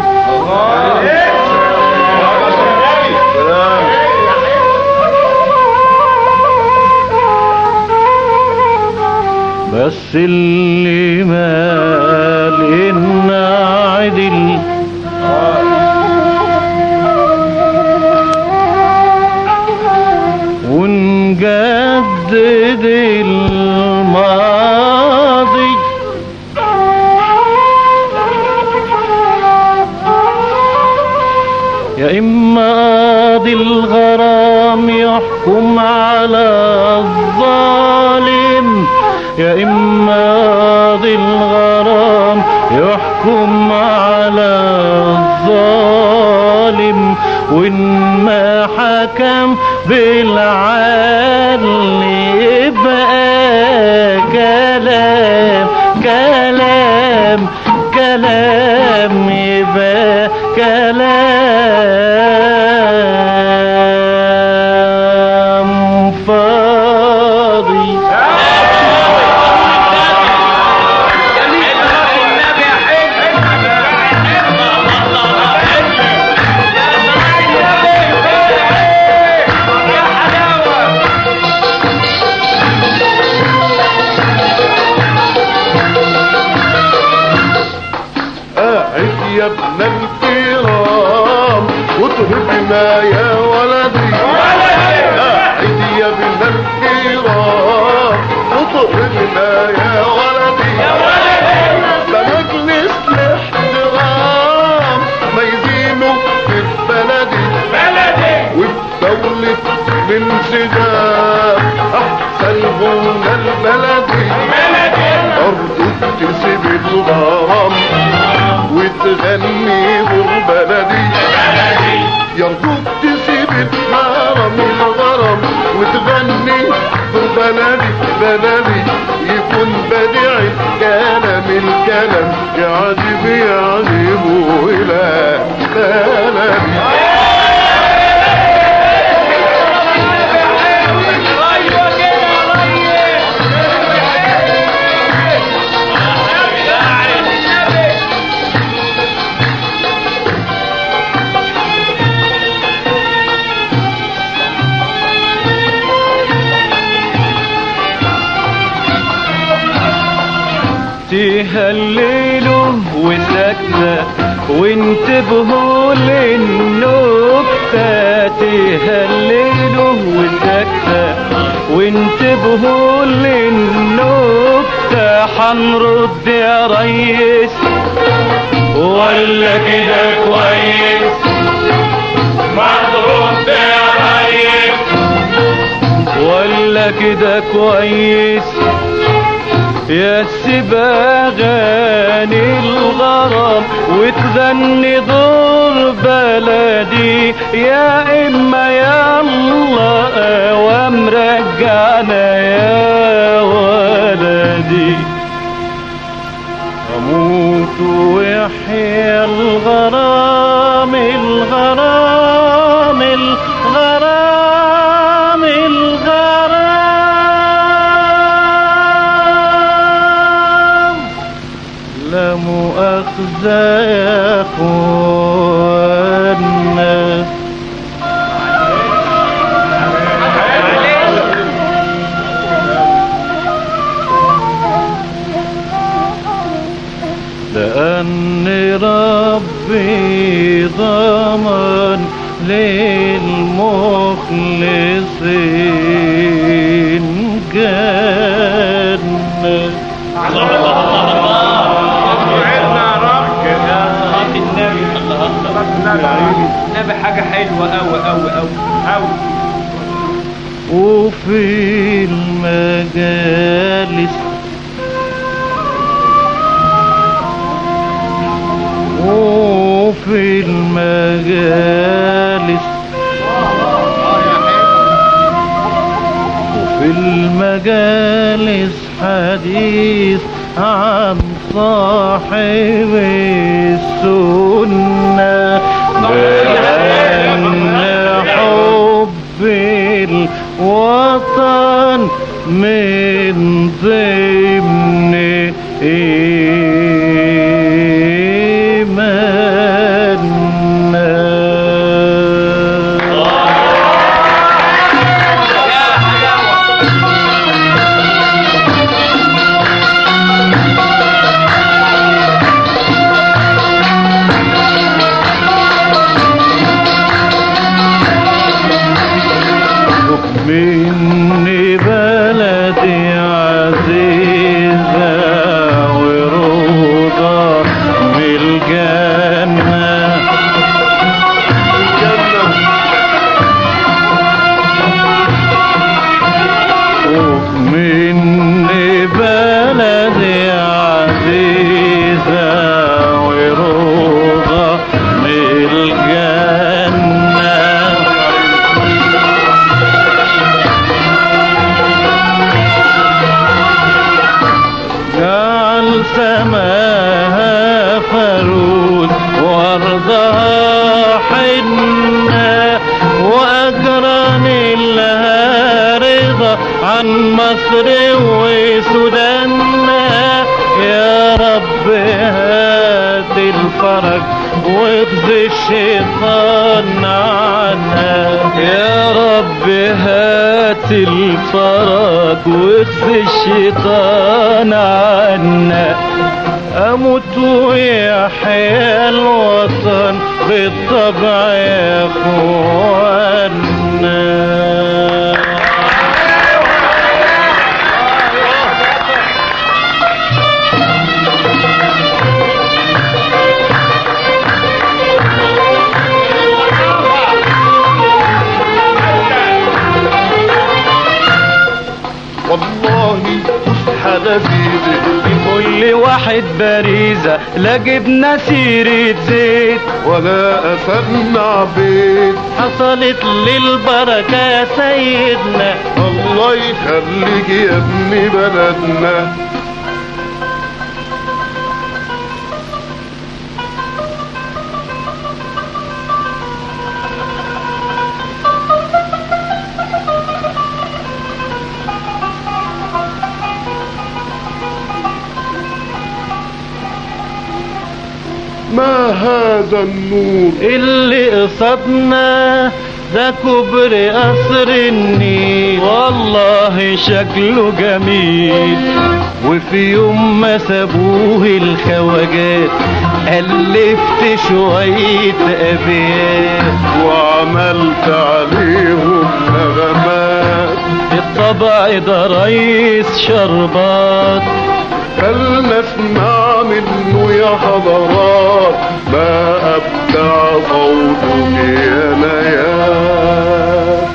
بس اللي مال نعدل ونجدد نعيد الماضي. يا إما قاضي الغرام يحكم على الظالم، يا إما قاضي الغرام يحكم على الظالم، وإن ما حكم بالعدل يبقى كلام كلام كلام، يبقى كلام فاضي. يا ابن الكرام وتهبنا يا ولدي، قاعد يا ابن الكرام وتهبنا يا ولدي، ده مجلس الاحترام ما يزينه في بلدي وبدولة الانسجام احسن هنا البلدي، برضو تسيب الغرام وتغني بلدي، يرجوك تسيب الغرام الغرام وتغني بلدي بلدي، يكون بديع الكلام الكلام يعجب يعجب إلى بلدي. تهللوا وسكتة وانتبهوا للنكتة، تهللوا وسكتة وانتبهوا للنكتة، حنرد يا ريس ولا كده كويس؟ ما ترد يا ريس ولا كده كويس؟ يا سباغاني الغرام وتغني دور بلدي، يا إما يلا ومرجعنا يا ولدي، أموت ويحيى الغرام الغرام الغرام الغرام، لا مؤاخذة يا أخوانا. لأن ربي ضمن للمخلصين جنة. النبي حاجة حلوة أوي أوي أوي أوي. وفي المجالس وفي المجالس وفي المجالس حديث عن صاحب السنة، بأن حب الوطن من ضمن مني بلد بلدي عزيزة وروضة من الجنة ومني بلدي عزيزة وروضة من الجنة جعل سماها فرود وارضها حنة واجرني لها رضا عن مصر وسوداننا يا رب هات الفرج واخزي الشيطان عنا يا رب هات الفرج واخزي الشيطان عنا اموت ويحيى الوطن بالطبع يا اخوانا. والله فسحة لذيذة لكل واحد باريزة لا جبنا سيرة زيت ولا أسمع بيت حصلت للبركة يا سيدنا الله يخليك يا ابن بلدنا. ما هذا النور اللي قصدنا ده كبر قصر النيل والله شكله جميل وفي يوم ما سابوه الخواجات ألفت شوية أبيات وعملت عليهم نغمات الطبع ده ريس شربات خلنا اسمع منه يا حضرات ما أبدع قوله يا نيات.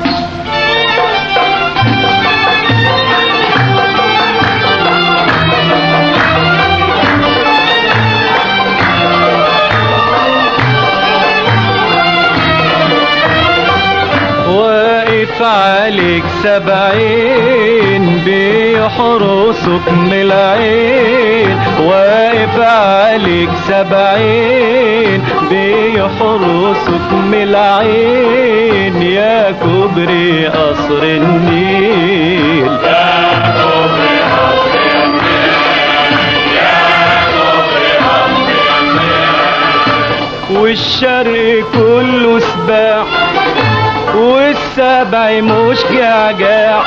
واقف عليك سبعين بيحرسك من العين واقف عليك سبعين بيحرسك من العين يا كبري قصر النيل يا كبري قصر النيل يا كبري قصر النيل والشرق كله سباح والسبع مش جعجاع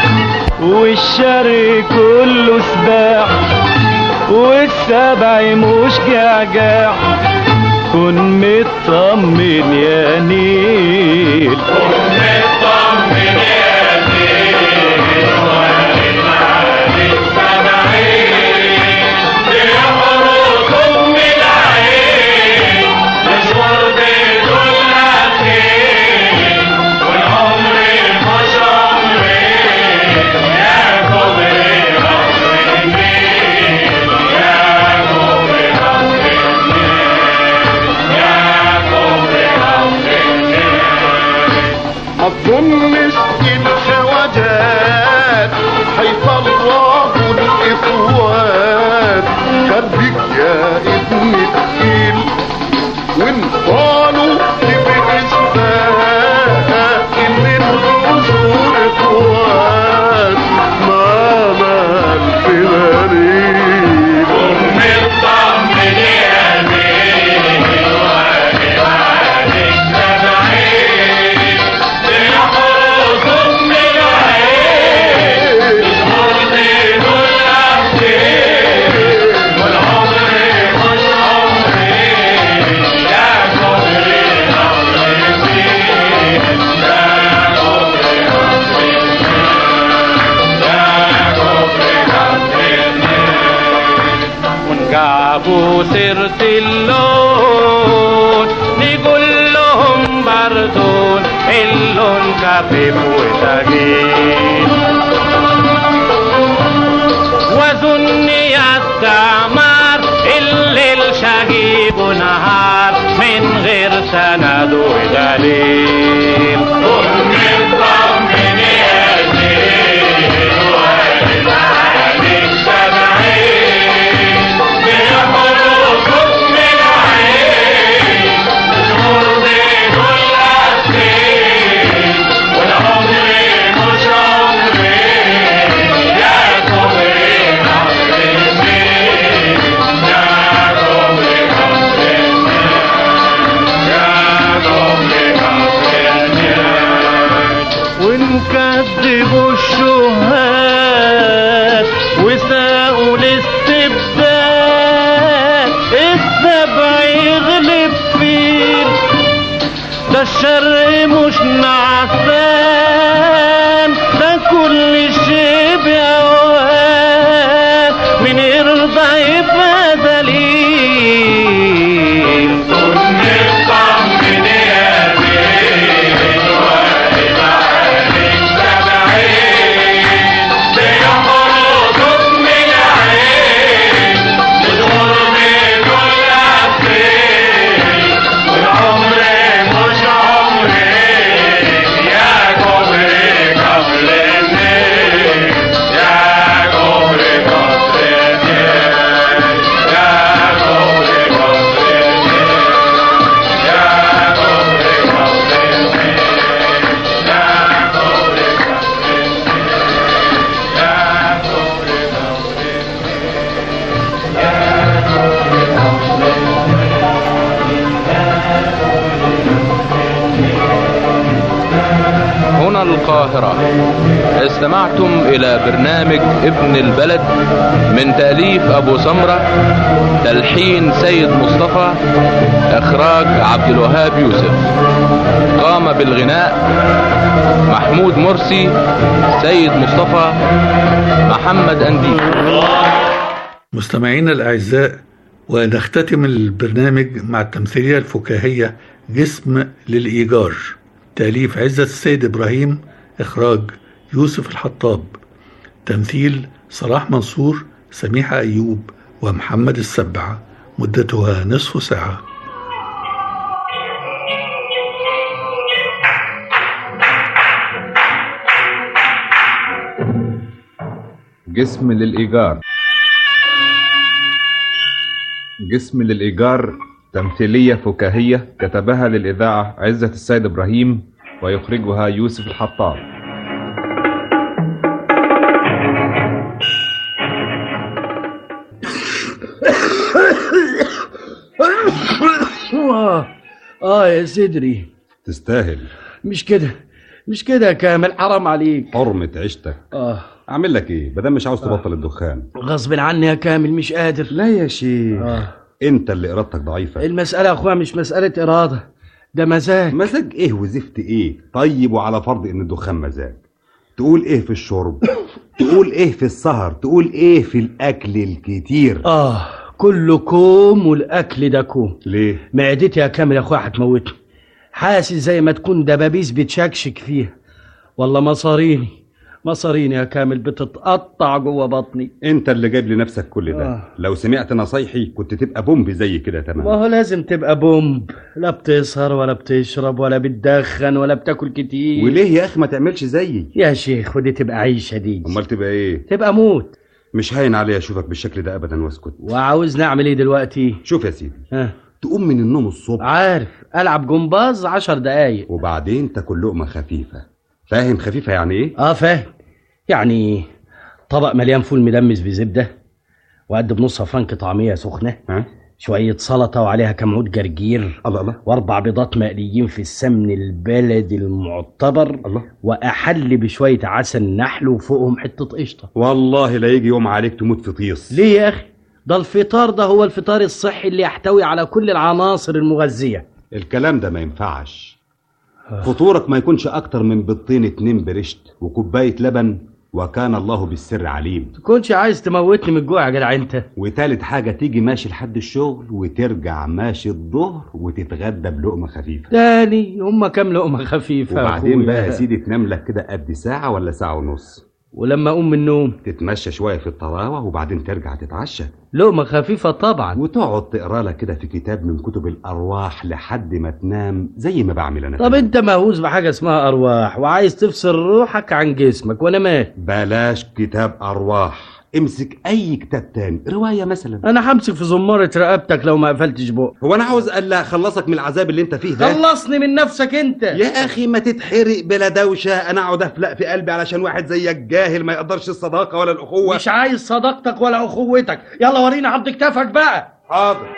والشرق كله سباع والسبع مش جعجاع كن مطمن يا نيل كن مطمن يا نيل وارد عليك سبعين بيحرسوا من العين مشوار بدون أخير والعمر مش عمرين يا كبري قصر النيل يا كبري قصر النيل يا كبري قصر النيل وسرت اللون نقول لهم بردون اللون خفيف وثقيل واظن يا التعمار الليل شقيق ونهار من غير سند ودليل كل مطمن يا زين وارد عليك سبعين بحروفك من عين نور بين الأسفين والعمر مش عمري يا صبري ونكذبوا الشهاد وساقوا الاستبداد السبع يغلب فيل ده الشر مش نعسان ده كل شيء بأوان من يرضى يبقى ذليل كن مطمن يا زين وارد عليك سبعين بحروفك من عين ودور من الأسفين والعمر مش عمري يا كبري قبل النيل يا كبري قبل النيل يا كبري قبل النيل يا كبري قبل النيل يا كبري هنا القاهرة. استمعتم إلى برنامج ابن البلد من تأليف أبو سمرة، تلحين سيد مصطفى، إخراج عبد الوهاب يوسف. قام بالغناء محمود مرسي، سيد مصطفى، محمد أنديب. مستمعينا الأعزاء، ونختتم البرنامج مع التمثيلية الفكاهية جسم للإيجار، تأليف عزت السيد إبراهيم، إخراج يوسف الحطاب، تمثيل صلاح منصور، سميحة أيوب، ومحمد السبع، مدتها نصف ساعة. جسم للإيجار. جسم للإيجار تمثيلية فكاهية كتبها للإذاعة عزت السيد إبراهيم ويخرجها يوسف الحطاب. آه آه يا صدري. تستاهل. مش كده مش كده يا كامل، حرام عليك. حرمة عيشتك. آه أعمل لك إيه بدل مش عاوز تبطل آه. الدخان. غصب عني يا كامل، مش قادر. لا يا شيخ آه. أنت اللي إرادتك ضعيفة. المسألة يا أخويا مش مسألة إرادة، ده مزاج. مزاج إيه وزفت إيه؟ طيب وعلى فرض إن الدخان مزاج، تقول إيه في الشرب؟ تقول إيه في السهر؟ تقول إيه في الأكل الكتير؟ آه كله كوم والأكل ده كوم. ليه؟ معدتي يا كامل يا أخويا هتموتني، حاسس زي ما تكون دبابيس بتشكشك فيها. والله مصاريني مصاريني يا كامل بتتقطع جوه بطني. انت اللي جايب لنفسك كل ده. آه. لو سمعت نصايحي كنت تبقى بومب زي كده تمام. ما هو لازم تبقى بومب، لا بتسهر ولا بتشرب ولا بتدخن ولا بتاكل كتير. وليه يا اخي ما تعملش زيي يا شيخ؟ ودي تبقى عيشه دي. امال تبقى ايه؟ تبقى موت. مش هاين عليا اشوفك بالشكل ده ابدا واسكت. وعاوز نعمل ايه دلوقتي؟ شوف يا سيدي، ها تقوم من النوم الصبح، عارف، العب جمباز عشر دقايق وبعدين تاكل لقمه خفيفه. فاهم خفيفه يعني ايه؟ اه فاهم، يعني طبق مليان فول مدمس بزبده، وقد بنص فرنك طعميه سخنه، ها؟ شويه سلطه وعليها كام عود جرجير، الله الله، واربع بيضات مقليين في السمن البلدي المعتبر، الله، واحل بشويه عسل نحل وفوقهم حته قشطه. والله لا يجي يوم عليك تموت في طيس. ليه يا اخي؟ ده الفطار ده هو الفطار الصحي اللي يحتوي على كل العناصر المغذيه. الكلام ده ما ينفعش. فطورك ما يكونش اكتر من بيضتين اتنين برشت وكوبايه لبن وكان الله بالسر عليم. تكونش عايز تموتني من الجوع يا جدع انت. وتالت حاجة تيجي ماشي لحد الشغل وترجع ماشي الظهر وتتغدى بلقمة خفيفة. تاني هما كام لقمة خفيفة؟ وبعدين بقى يا سيدي تنام لك كده قد ساعة ولا ساعة ونص، ولما اقوم من النوم تتمشى شوية في الطراوة وبعدين ترجع تتعشى. لقمة خفيفة طبعا. وتقعد تقرا لك كده في كتاب من كتب الأرواح لحد ما تنام زي ما بعمل أنا. طب انت مهووس بحاجة اسمها أرواح وعايز تفصل روحك عن جسمك وانا مال. بلاش كتاب أرواح، امسك أي كتاب تاني، رواية مثلا. أنا همسك في زمارة رقبتك لو ما قفلتش بق. هو أنا عاوز ألا أخلصك من العذاب اللي أنت فيه ده؟ خلصني من نفسك أنت يا أخي. ما تتحرق بلا دوشة، أنا أقعد أفلق في قلبي علشان واحد زيك جاهل ما يقدرش الصداقة ولا الأخوة. مش عايز صداقتك ولا أخوتك، يلا ورينا عض كتافك بقى. حاضر.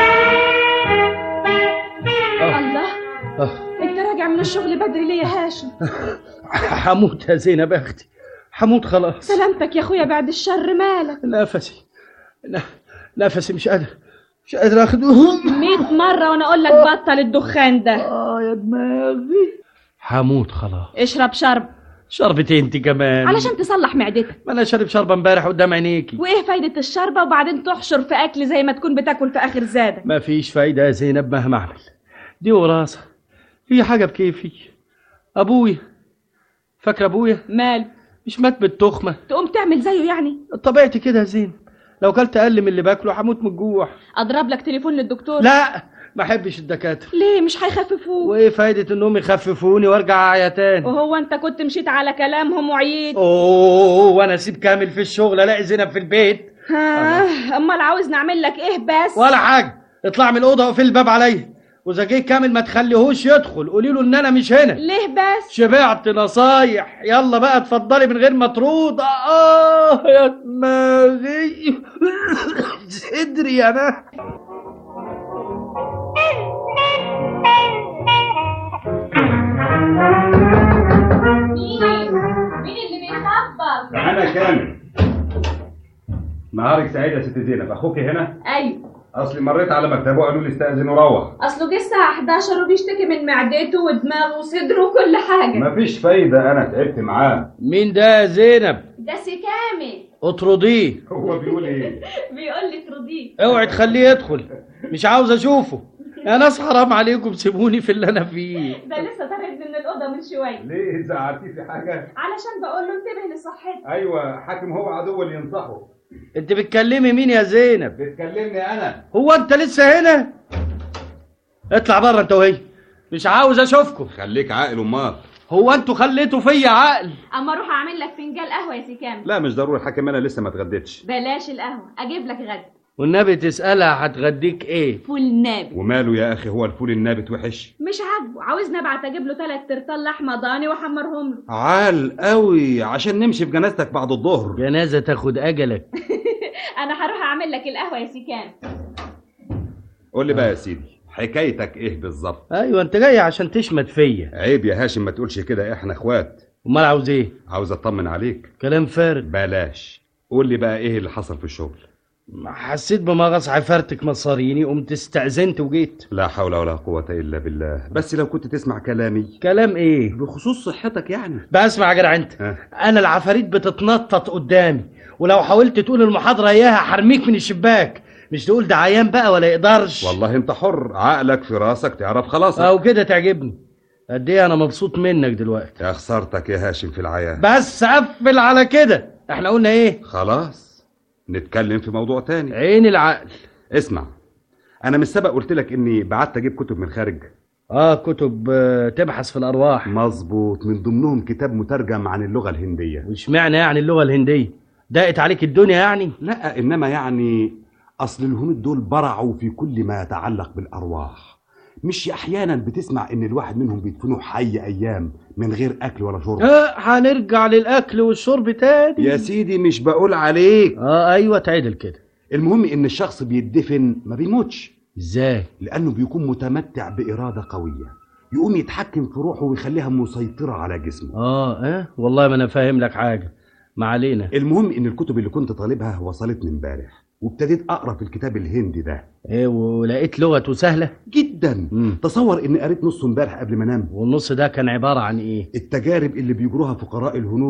الله، أنت راجع من الشغل بدري ليه يا هاشم؟ حموت يا زينب أختي، حموت خلاص. سلامتك يا أخويا، بعد الشر مالك؟ نفسي نفسي مش قادر مش قادر اخده. مئة مرة وانا اقول لك بطل الدخان ده. اه يا دماغي. حموت خلاص. اشرب شرب. شربتين انت كمان علشان تصلح معدتك. ما انا شارب شربة امبارح قدام عينيكي. وايه فايدة الشربة وبعدين تحشر في اكل زي ما تكون بتاكل في اخر زادك؟ ما فيش فايدة يا زينب مهما اعمل، دي وراثة، هي حاجة بكيفي. ابويا، فاكر ابويا؟ مال؟ مش مات بالتخمة؟ تقوم تعمل زيه يعني؟ طبيعتي كده يا زينب، لو كلت اقل من اللي باكله هموت من الجوع. اضرب لك تليفون للدكتور؟ لا، ما احبش الدكاتره. ليه مش هيخففوك؟ وايه فايده انهم يخففوني وارجع اعيا تاني؟ وهو انت كنت مشيت على كلامهم وعييت؟ اوه، وانا اسيب كامل في الشغل الاقي زينب في البيت؟ ها، امال عاوز نعمل لك ايه بس؟ ولا حاجه، اطلع من الاوضه وقفل الباب عليا، واذا جه كامل ما تخليهوش يدخل، قولي له ان انا مش هنا. ليه بس؟ شبعت نصايح، يلا بقى اتفضلي من غير ما ترود. اه يا دماغي صدري انا. مين؟ مين اللي بيخبط؟ انا كامل. نهارك سعيد يا ست زينب، اخوك هنا؟ ايوه. اصلي مريت على مكتبه قالوا لي استاذن وروح. اصله جه الساعه حداشر وبيشتكي من معدته ودماغه وصدره وكل حاجه. مفيش فايده، انا تعبت معاه. مين ده يا زينب؟ ده سي كامل. اطرديه. هو بيقول ايه؟ بيقول لي اطرديه. اوعي تخليه يدخل، مش عاوز اشوفه. يا ناس حرام عليكم، سيبوني في اللي انا فيه. ده لسه طردني من الاوضه من شويه. ليه زعلتيه في حاجه؟ علشان بقول له انتبه لصحتك. ايوه، حاكم هو عدو اللي ينصحه. انت بتكلمي مين يا زينب؟ بتكلمني انا. هو انت لسه هنا؟ اطلع بره انت وهي، مش عاوز اشوفكم. خليك عاقل امال. هو انتوا خليتوا فيا عقل؟ اما اروح اعمل لك فنجان قهوه يا سي كامل. لا مش ضروري حاكم، انا لسه ما اتغديتش. بلاش القهوه، اجيب لك غدا. والنبي تسالها هتغديك ايه؟ فول نابت. وماله يا اخي، هو الفول النابت وحش؟ مش عاجبه، عاوزني ابعت اجيب له ثلاث ترطال لحمه ضاني واحمرهم له. عال قوي عشان نمشي في جنازتك بعد الظهر. جنازه تاخد اجلك. انا هروح اعمل لك القهوه يا سي كامل. قول لي بقى يا سيدي، حكايتك ايه بالظبط؟ ايوه، انت جاي عشان تشمت فيا. عيب يا هاشم ما تقولش كده، احنا اخوات. امال عاوز ايه؟ عاوز اطمن عليك. كلام فارغ. بلاش. قول لي بقى ايه اللي حصل في الشغل؟ حسيت بمغص عفرتك مصاريني، قمت استأذنت وجيت. لا حول ولا قوة الا بالله. بس لو كنت تسمع كلامي. كلام ايه؟ بخصوص صحتك يعني. بسمع يا جدع انت. ها. انا العفاريت بتتنطط قدامي، ولو حاولت تقول المحاضرة اياها حرميك من الشباك. مش تقول ده عيان بقى ولا يقدرش. والله انت حر، عقلك في راسك تعرف خلاص. او كده تعجبني. قد ايه انا مبسوط منك دلوقتي. يا خسارتك يا هاشم في العيان. بس قفل على كده. احنا قلنا ايه؟ خلاص نتكلم في موضوع تاني. عين العقل. اسمع، انا من السبق قلت لك اني بعت اجيب كتب من خارج. اه كتب تبحث في الارواح. مظبوط، من ضمنهم كتاب مترجم عن اللغة الهندية. وش معنى يعني اللغة الهندية؟ ضاقت عليك الدنيا يعني؟ لا، انما يعني اصل الهنود دول برعوا في كل ما يتعلق بالارواح. مش احيانا بتسمع ان الواحد منهم بيدفنوا حي ايام من غير اكل ولا شرب. اه هنرجع للاكل والشرب تاني يا سيدي، مش بقول عليك. اه ايوه تعدل كده. المهم ان الشخص بيدفن ما بيموتش. ازاي؟ لانه بيكون متمتع بارادة قوية، يقوم يتحكم في روحه ويخليها مسيطرة على جسمه. اه اه والله ما انا فاهم لك حاجة، ما علينا. المهم ان الكتب اللي كنت طالبها وصلتني امبارح، وابتديت اقرا في الكتاب الهندي ده. ايه، ولقيت لغته سهله جدا. مم. تصور اني قريت نصه امبارح قبل ما انام. والنص ده كان عباره عن ايه؟ التجارب اللي بيجروها فقراء الهنود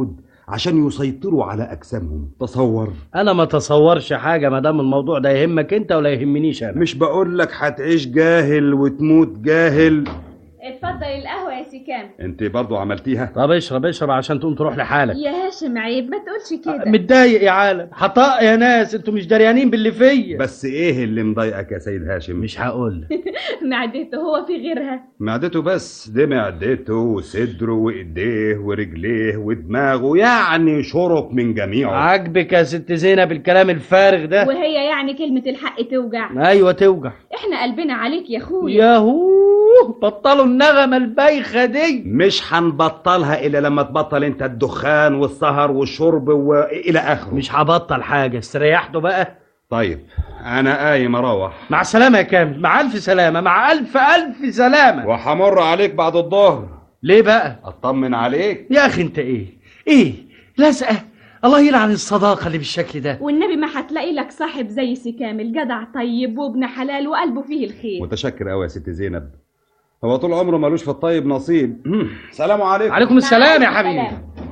عشان يسيطروا على اجسامهم. تصور. انا ما تصورش حاجه ما دام الموضوع ده يهمك انت ولا يهمنيش انا. مش بقول لك هتعيش جاهل وتموت جاهل. اتفضل القهوة يا سي كامل. انت برضو عملتيها؟ طب اشرب اشرب عشان تقوم تروح لحالك. يا هاشم عيب ما تقولش كده. متضايق يا عالم، حطاء يا ناس، انتوا مش دريانين باللي فيا. بس ايه اللي مضايقك يا سيد هاشم؟ مش هقول. معدته هو في غيرها؟ معدته بس، دي معدته وصدره وايديه ورجليه ودماغه، يعني شرب من جميعه. عاجبك يا ست زينب الكلام الفارغ ده؟ وهي يعني كلمة الحق توجع؟ ايوه توجع. احنا قلبنا عليك يا اخويا. ياهو بطلوا النغمة البايخة دي. مش هنبطلها الا لما تبطل انت الدخان والسهر والشرب والى اخره. مش هبطل حاجة، استريحتوا بقى. طيب انا قايم اروح. مع السلامة يا كامل. مع الف سلامة. مع الف الف سلامة. وهمر عليك بعد الظهر. ليه بقى؟ اطمن عليك يا اخي. انت ايه ايه لازقة؟ الله يلعن الصداقة اللي بالشكل ده. والنبي ما هتلاقي لك صاحب زي سي كامل، جدع طيب وابن حلال وقلبه فيه الخير. متشكر قوي يا ست زينب. هو طول عمره مالوش في الطيب نصيب. سلام عليكم. عليكم السلام يا حبيبي.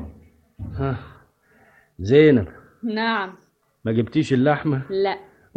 ها زينب. نعم. ما جبتيش اللحمة؟ لا.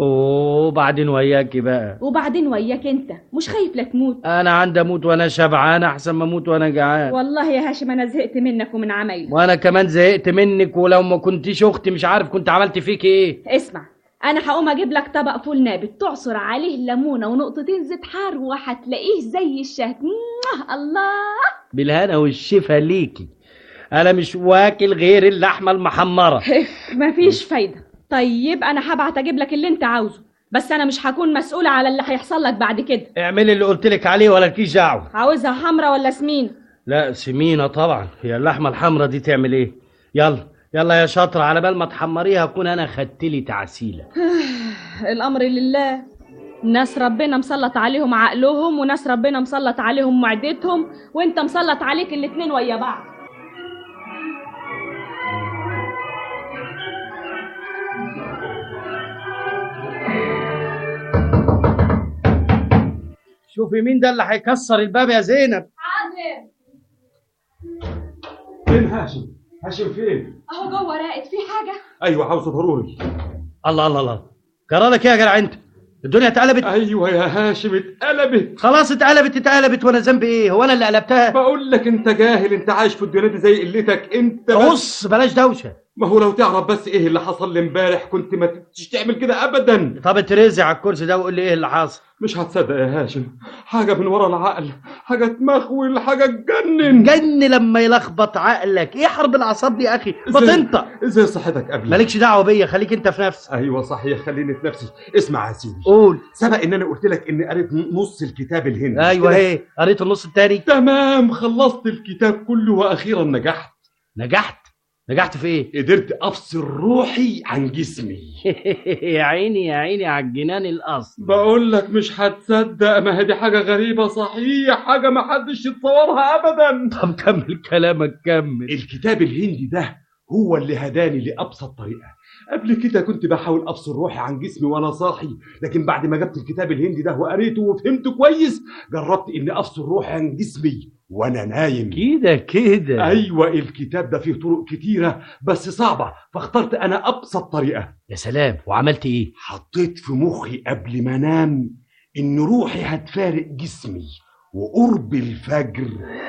وبعدين وياكي بقى. وبعدين وياك انت مش خايف لا تموت؟ انا عندي اموت وانا شبعان احسن ما اموت وانا جعان. والله يا هاشم انا زهقت منك ومن عمايلك. وانا كمان زهقت منك، ولو ما كنتيش اختي مش عارف كنت عملت فيك ايه. اسمع، انا هقوم اجيب لك طبق فول نابت تعصر عليه ليمونه ونقطتين زيت حار وهتلاقيه زي الشهد. الله بالهنا والشفا ليكي. انا مش واكل غير اللحمه المحمره. مفيش فايده. طيب انا هبعت اجيب لك اللي انت عاوزه، بس انا مش هكون مسؤوله على اللي هيحصل لك بعد كده. اعملي اللي قلت لك عليه ولا لكيش دعوه. عاوزها حمرا ولا سمين؟ لا سمينه طبعا. هي اللحمه الحمرا دي تعمل ايه؟ يلا يلا يا شاطره، على بال ما تحمريها اكون انا خدت لي تعسيله. الامر لله. ناس ربنا مسلط عليهم عقلهم، وناس ربنا مسلط عليهم معدتهم، وانت مسلط عليك الاتنين ويا بعض. شوفي مين ده اللي هيكسر الباب يا زينب. حاضر. فين هاشم؟ هاشم فين؟ اهو جوه راقد. في حاجه؟ ايوه عاوزه ضروري. الله الله الله، جرالك ايه يا جدع انت؟ الدنيا اتقلبت. ايوه يا هاشم اتقلبت. خلاص اتقلبت اتقلبت، وانا ذنبي ايه؟ هو انا اللي قلبتها؟ بقول لك انت جاهل، انت عايش في الدنيا دي زي قلتك انت. بص بلاش دوشه. ما هو لو تعرف بس ايه اللي حصل لي امبارح كنت ما تجيش تعمل كده ابدا. طب اترزع على الكرسي ده وقول لي ايه اللي حصل. مش هتصدق يا هاشم، حاجه من ورا العقل، حاجه تمخول، حاجه تجنن. جن لما يلخبط عقلك. ايه حرب الاعصاب دي يا اخي؟ ما تنطق. ازاي صحتك قبل؟ مالكش دعوه بيا، خليك انت في نفسك. ايوه صحيح، خليني في نفسي. اسمع يا سيدي، قول. سبق ان انا قلت لك اني قريت نص الكتاب الهندي. ايوه ايه، قريت النص التاني؟ تمام، خلصت الكتاب كله واخيرا نجحت. نجحت؟ نجحت في ايه؟ قدرت افصل روحي عن جسمي. يا عيني يا عيني على الجنان الاصل. بقول لك مش هتصدق، ما هي دي حاجه غريبه صحيح، حاجه ما حدش يتصورها ابدا. طب كمل كلامك كمل. الكتاب الهندي ده هو اللي هداني لابسط طريقه. قبل كده كنت بحاول افصل روحي عن جسمي وانا صاحي، لكن بعد ما جبت الكتاب الهندي ده وقريته وفهمته كويس جربت اني افصل روحي عن جسمي وانا نايم. كده كده. ايوه الكتاب ده فيه طرق كتيره بس صعبه، فاخترت انا ابسط طريقه. يا سلام، وعملت ايه؟ حطيت في مخي قبل ما انام ان روحي هتفارق جسمي وقرب الفجر.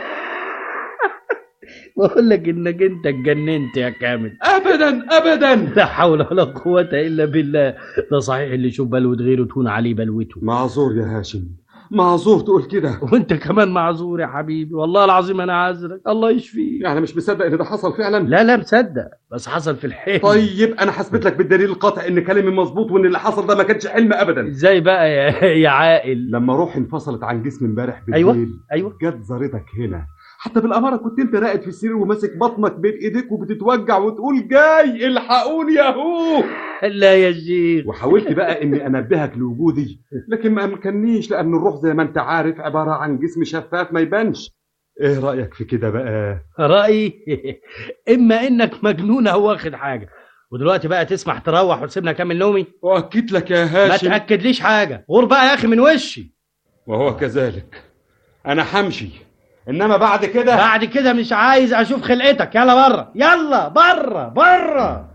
بقول لك انك انت اتجننت يا كامل. ابدا ابدا، لا حول ولا قوه الا بالله. ده صحيح اللي يشوف بلوه غيره تهون عليه بلوته. معذور يا هاشم، معذور تقول كده. وانت كمان معذور يا حبيبي، والله العظيم انا عذرك، الله يشفيك. يعني مش مصدق ان ده حصل فعلا؟ لا لا مصدق، بس حصل في الحلم. طيب انا هثبت لك بالدليل القاطع ان كلامي مظبوط وان اللي حصل ده ما كانش حلم ابدا. ازاي بقى يا يا عاقل؟ لما روحي انفصلت عن جسمي امبارح بالليل. ايوه ايوه جت زارتك هنا، حتى بالاماره كنت انت راقد في السرير وماسك بطنك بين ايديك وبتتوجع وتقول جاي الحقوني يا هو. لا يا شيخ. وحاولت بقى اني انبهك لوجودي، لكن ما امكننيش لان الروح زي ما انت عارف عباره عن جسم شفاف ما يبانش. ايه رايك في كده بقى؟ رايي اما انك مجنون او واخد حاجه. ودلوقتي بقى تسمح تروح وتسيبنا اكمل نومي؟ واكد لك يا هاشم. ما تاكدليش حاجه، غور بقى يا اخي من وشي. وهو كذلك، انا همشي انما بعد كده بعد كده مش عايز اشوف خلقتك. يلا بره، يلا بره بره.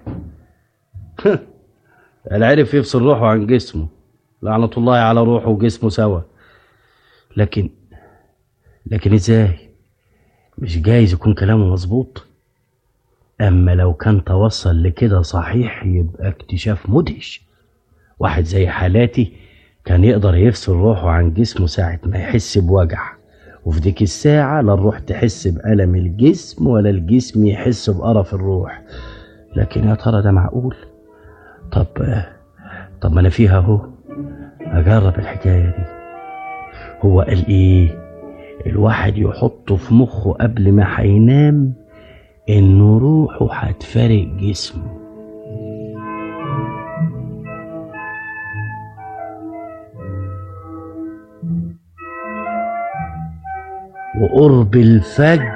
اللي عرف يفصل روحه عن جسمه لعنة الله على روحه وجسمه سوا. لكن لكن ازاي؟ مش جايز يكون كلامه مظبوط. اما لو كان توصل لكده صحيح يبقى اكتشاف مدهش. واحد زي حالاتي كان يقدر يفصل روحه عن جسمه ساعة ما يحس بوجع، وفي ديك الساعة لا الروح تحس بألم الجسم ولا الجسم يحس بقرف الروح. لكن يا ترى ده معقول؟ طب طب ما انا فيها اهو، اجرب الحكاية دي. هو قال ايه؟ الواحد يحطه في مخه قبل ما هينام انه روحه هتفارق جسمه. وقرب الفجر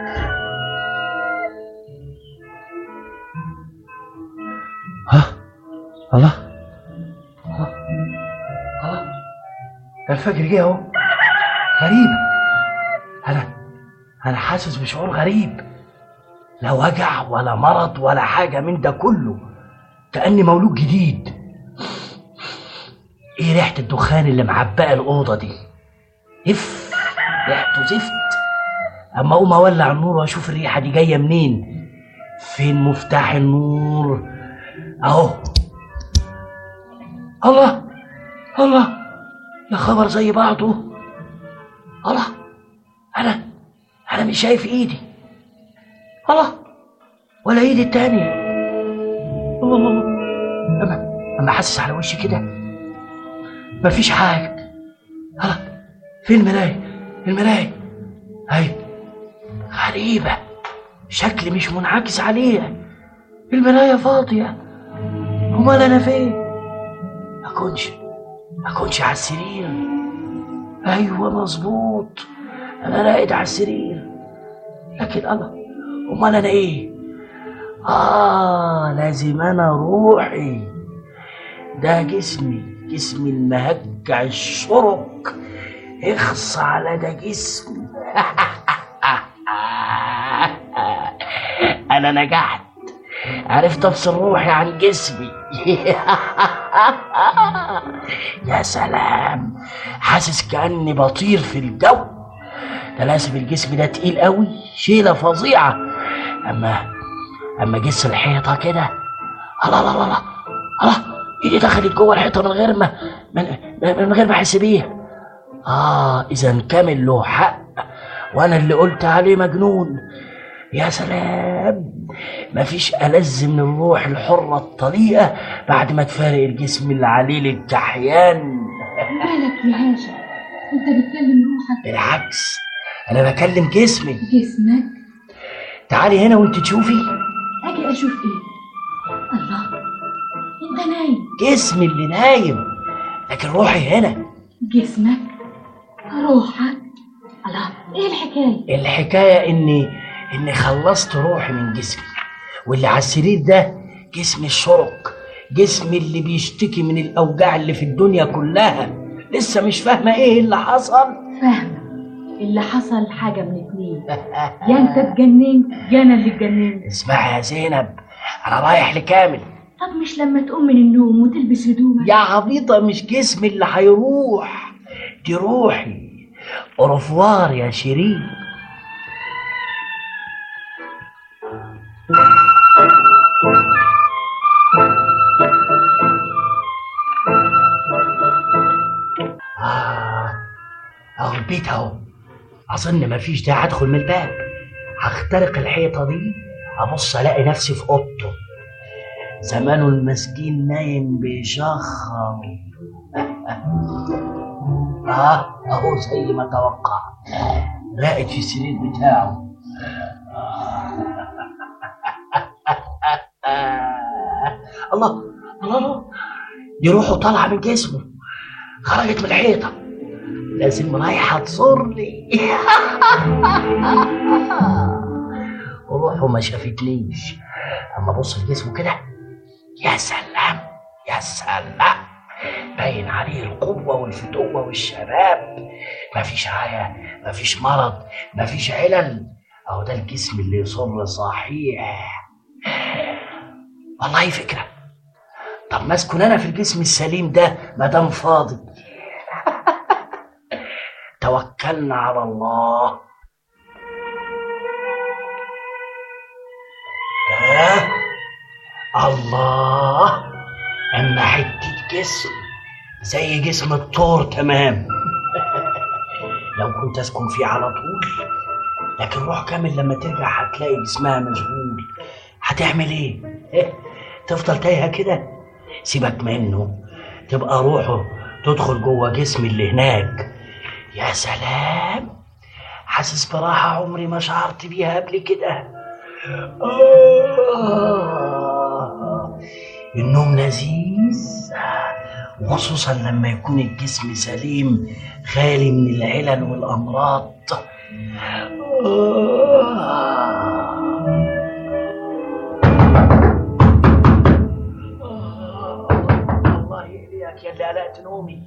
ها الله الله الله، ده الفجر جه اهو. غريبة، انا انا حاسس بشعور غريب، لا وجع ولا مرض ولا حاجة من ده كله، كأني مولود جديد. ايه ريحة الدخان اللي معبقة الأوضة دي؟ اف، ريحته زفت. اما اقوم اولع النور واشوف الريحة دي جاية منين. فين مفتاح النور؟ اهو. الله الله، يا خبر زي بعضه. الله، انا انا مش شايف ايدي. الله، ولا ايدي التانية. الله الله الله، اما اما حاسس على وشي كده مفيش حاجة. الله، فين المراية؟ المراية اهي. غريبة، شكلي مش منعكس عليها. المراية فاضية. امال انا فين؟ اكونش اكونش على السرير. ايوه مظبوط، انا راقد على السرير. لكن الله، امال انا ايه؟ اه لازم انا روحي. ده جسمي، جسمي المهجع الشرك. اخص على ده جسم. انا نجحت، عرفت افصل روحي عن جسمي. يا سلام، حاسس كأني بطير في الجو. ده لازم الجسم ده تقيل قوي، شيلة فظيعة. اما اما جس الحيطة كده، الله الله الله الله، ايدي دخلت جوه الحيطة من غير ما من, من غير ما احس بيها. اه اذا كامل له حق، وانا اللي قلت عليه مجنون. يا سلام، مفيش ألذ من الروح الحرة الطليقة بعد ما تفارق الجسم العليل الكحيان. مالك يا هاشم؟ انت بتكلم روحك؟ بالعكس، انا بكلم جسمي. جسمك؟ تعالي هنا وانت تشوفي. اجي اشوف ايه؟ الله، انت نايم. جسمي اللي نايم، لكن روحي هنا. جسمك؟ روحك؟ الله، ايه الحكاية؟ الحكاية اني اني خلصت روحي من جسمي، واللي على السرير ده جسمي الشرك، جسمي اللي بيشتكي من الاوجاع اللي في الدنيا كلها. لسه مش فاهمه ايه اللي حصل؟ فاهمه. اللي حصل حاجه من اتنين، يا انت اتجننت يا انا اللي اتجننت. اسمعي يا زينب، انا رايح لكامل. طب مش لما تقوم من النوم وتلبس هدومك؟ يا عبيطه، مش جسمي اللي هيروح، دي روحي. أوروفوار يا شيرين. آه أهو البيت أهو. أظن مفيش داعي أدخل من الباب، هخترق الحيطة دي أبص ألاقي نفسي في أوضته. زمانه المسكين نايم بيشخر. آه أهو زي ما توقعت، راقد في السرير بتاعه. الله الله الله، دي روحه طالعة من جسمه، خرجت من الحيطة. لازم رايحة تزورني. وروحه ما شافتنيش. أما بص في جسمه كده، يا سلام يا سلام، باين عليه القوة والفتوة والشباب، مفيش عيا، مفيش مرض، مفيش علل. اهو ده الجسم اللي يصر صحيح. والله فكرة. طب ما اسكن انا في الجسم السليم ده مادام فاضي. توكلنا على الله. آه. الله، اما حتة جسم زي جسم الطور تمام. لو كنت اسكن فيه على طول. لكن روح كامل لما ترجع هتلاقي جسمها مشغول. هتعمل ايه؟ تفضل تايهه كده؟ سيبك منه، تبقى روحه تدخل جوه جسم اللي هناك. يا سلام، حاسس براحه عمري ما شعرت بيها قبل كده. آه. النوم لذيذ، وخصوصا لما يكون الجسم سليم خالي من العلل والأمراض. الله يهديك يا اللي قلقت نومي.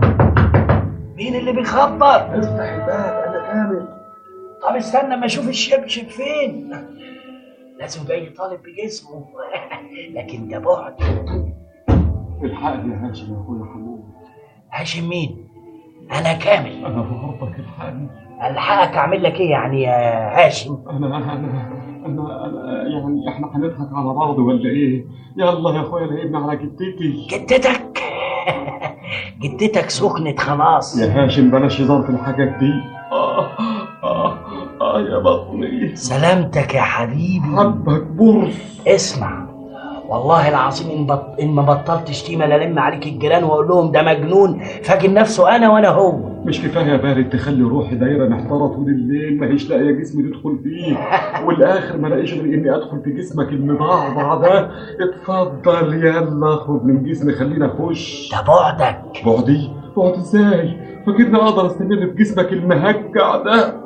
مين اللي بيخبط؟ افتح الباب، أنا كامل. طب استنى ما أشوف الشبشب فين. لازم جاي طالب بجسمه. لكن ده بعد. الحقني يا هاشم يا اخويا حمود. هاشم مين؟ انا كامل. انا في غربك، الحقني. الحقك اعمل لك ايه يعني يا هاشم؟ انا انا انا, أنا يعني احنا هنضحك على بعض ولا ايه؟ يلا يا اخويا لقينا على جدتي. جدتك؟ جدتك سخنت خلاص. يا هاشم بلاش هزار في الحاجات دي. اه اه اه يا بطني. سلامتك يا حبيبي. حبك برص. اسمع، والله العظيم إن, بط... إن ما بطلت شتيمة للم عليك الجيران وأقول لهم ده مجنون فاجن نفسه أنا وأنا هو. مش كفاية بارد تخلي روحي دايرة محتارة طول الليل ما هيش لاقية جسمي تدخل فيه، والآخر ما لاقيش غير إني أدخل في جسمك المضعضع ده. اتفضل يلا اخرج من جسمي، خلينا أخش. ده بعدك. بعدي؟ بعد إزاي؟ فاكرني أقدر أستمر في جسمك المهجع ده؟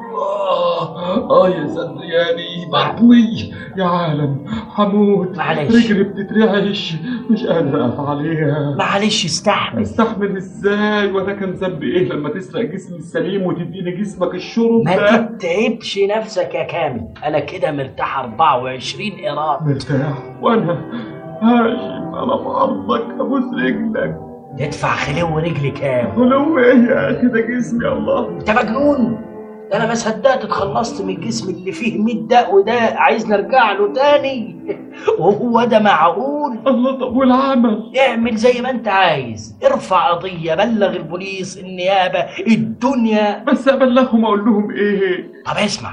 آه آه يا صدرياني، بطني يا عالم، هموت. معلش، رجلي بتترعش، مش قادر أقف عليها. معلش استحمل. استحمل إزاي وأنا كان ذنبي إيه لما تسرق جسمي السليم وتديني جسمك الشرب ده؟ ما تتعبش نفسك يا كامل، أنا كده مرتاح أربعة وعشرين قيراط. مرتاح؟ وأنا هاشم أنا في عرضك أبوس رجلك. تدفع خلو رجلي كام؟ خلو إيه يا أخي؟ ده جسمي. الله، أنت مجنون؟ ده انا ما صدقت اتخلصت من الجسم اللي فيه مية داء وده عايز نرجع له تاني. وهو ده معقول؟ الله، طب والعمل؟ اعمل زي ما انت عايز، ارفع قضية، بلغ البوليس، النيابة، الدنيا. بس ابلغهم اقول لهم ايه؟ طب اسمع،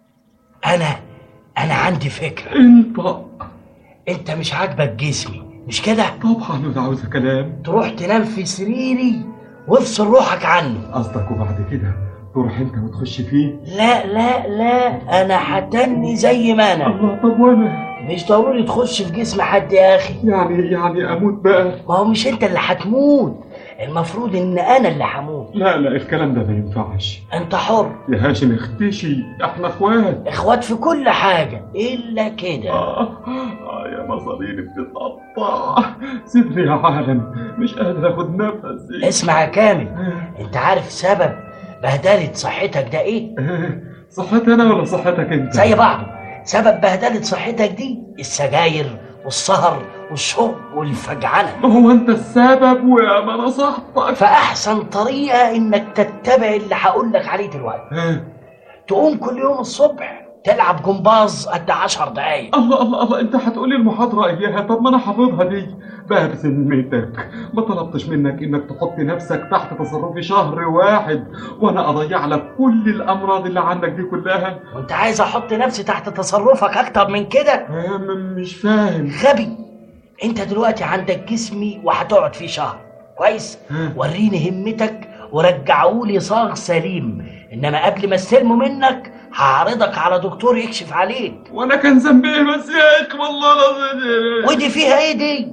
انا انا عندي فكرة. انت انت مش عاجبك جسمي مش كده؟ طبعا انا عاوز كلام. تروح تنام في سريري وافصل روحك عنه. قصدك وبعد كده تروح انت وتخش فيه؟ لا لا لا، انا هتني زي ما انا. الله، طب وانا؟ مش ضروري تخش في جسم حد يا اخي. يعني يعني اموت بقى؟ ما هو مش انت اللي هتموت، المفروض ان انا اللي هموت. لا لا، الكلام ده ما ينفعش. انت حر يا هاشم، اختشي، احنا اخوات. اخوات في كل حاجة الا كده. آه. اه يا مصاريني بتتقطع، صدري يا عالم، مش قادر اخد نفسي. اسمع يا كامل، انت عارف سبب بهدلة صحتك ده ايه؟ صحتي انا ولا صحتك انت؟ زي بعض. سبب بهدلة صحتك دي السجاير والسهر والشرب والفجعنة. ما هو انت السبب ويا ما نصحتك. فاحسن طريقة انك تتبع اللي هقولك عليه دلوقتي. تقوم كل يوم الصبح تلعب جمباز قد عشر دقايق. الله الله الله، انت هتقولي المحاضرة اياها؟ طب ما انا حافظها دي. باب ذمتك، ما طلبتش منك انك تحط نفسك تحت تصرفي شهر واحد وانا اضيع لك كل الامراض اللي عندك دي كلها. وانت عايز احط نفسي تحت تصرفك اكتر من كده؟ مش فاهم. غبي، انت دلوقتي عندك جسمي وهتقعد فيه شهر كويس. وريني همتك ورجعولي صاغ سليم، انما قبل ما استلمه منك هعرضك على دكتور يكشف عليك. وانا كان ذنبي ايه بس يا اخي؟ والله العظيم. ودي فيها ايه دي؟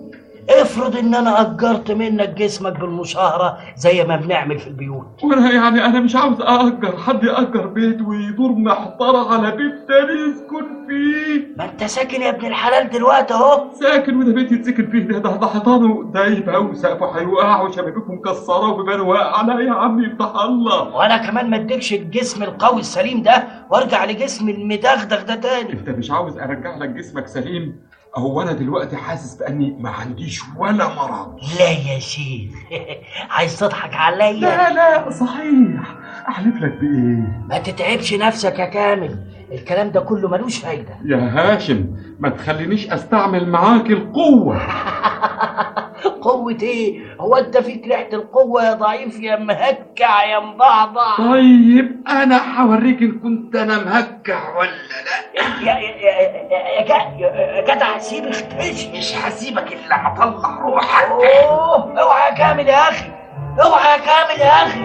افرض ان انا اجرت منك جسمك بالمشاهرة زي ما بنعمل في البيوت. وانا يعني انا مش عاوز اجر حد يأجر بيت ويدور محضرة على بيت تاني يسكن فيه. ما انت ساكن يا ابن الحلال دلوقتي اهو. ساكن وده بيت يتسكن فيه ده ده, ده حيطانه دايبة وسقفه هيوقع وشبابيكه مكسرة وبيبان واقع على يا عم يفتح الله. وانا كمان ما اديكش الجسم القوي السليم ده وارجع لجسم المدغدغ ده تاني. انت مش عاوز ارجع لك جسمك سليم؟ هو انا دلوقتي حاسس باني ما عنديش ولا مرض. لا يا شيخ عايز تضحك عليا؟ لا لا صحيح. احلف لك بايه؟ ما تتعبش نفسك يا كامل، الكلام ده كله ملوش فايده. يا هاشم ما تخلينيش استعمل معاك القوه. قوة ايه؟ هو انت فيك ريحة القوة يا ضعيف يا مهكع يا مضعضع؟ طيب انا هوريك ان كنت انا مهكع ولا لا. يا يا يا يا جدع سيب اختش. مش هسيبك الا ما اطلع روحك. اوه اوعى يا كامل يا اخي، اوعى يا كامل يا اخي.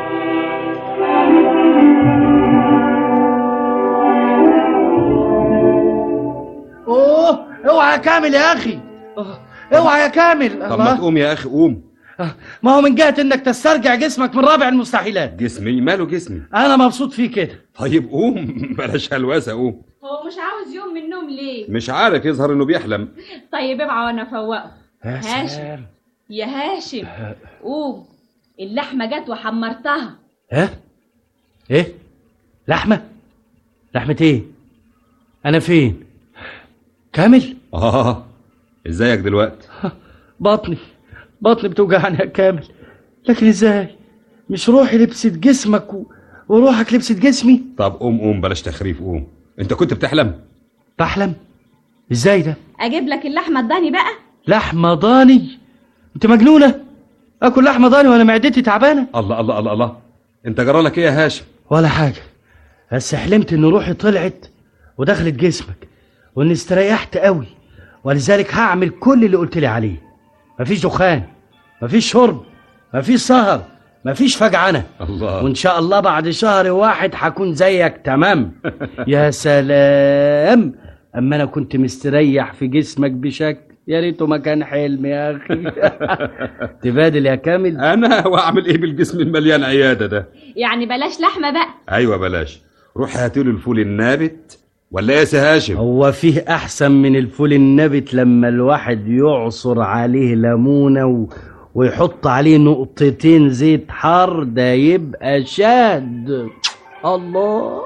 اوه اوعى يا كامل يا اخي، اوعى يا كامل. طب ما تقوم يا اخي قوم. ما هو من جهة انك تسترجع جسمك من رابع المستحيلات. جسمي ماله جسمي؟ انا مبسوط فيه كده. طيب قوم بلاش هلوسه قوم. هو مش عاوز يوم من النوم ليه؟ مش عارف يظهر انه بيحلم. طيب ابعى وانا افوقه. يا هاشم يا هاشم قوم، اللحمة جت وحمرتها. ها؟ ايه؟ لحمة؟ لحمة ايه؟ انا فين؟ كامل؟ اه ازيك دلوقتي؟ بطني بطني بتوجعني يا كامل، لكن ازاي؟ مش روحي لبست جسمك و... وروحك لبست جسمي؟ طب قوم قوم بلاش تخريف قوم. انت كنت بتحلم؟ بحلم؟ ازاي ده؟ اجيب لك اللحمة الضاني بقى؟ لحمة ضاني؟ انت مجنونة؟ اكل لحمة ضاني وانا معدتي تعبانة؟ الله الله الله الله، انت جرالك ايه يا هاشم؟ ولا حاجة، بس حلمت ان روحي طلعت ودخلت جسمك واني استريحت قوي، ولذلك هعمل كل اللي قلت لي عليه. مفيش دخان، مفيش شرب، مفيش سهر، مفيش فجعنة. الله. وان شاء الله بعد شهر واحد هكون زيك تمام. يا سلام، اما انا كنت مستريح في جسمك بشكل يا ريته ما كان حلم يا اخي. تبادل يا كامل. انا واعمل ايه بالجسم المليان عياده ده؟ يعني بلاش لحمة بقى. ايوه بلاش. روح هاتيله الفول النابت ولا ايه يا سي هاشم؟ هو فيه احسن من الفول النابت لما الواحد يعصر عليه ليمونه و... ويحط عليه نقطتين زيت حار، ده يبقى شاد. الله.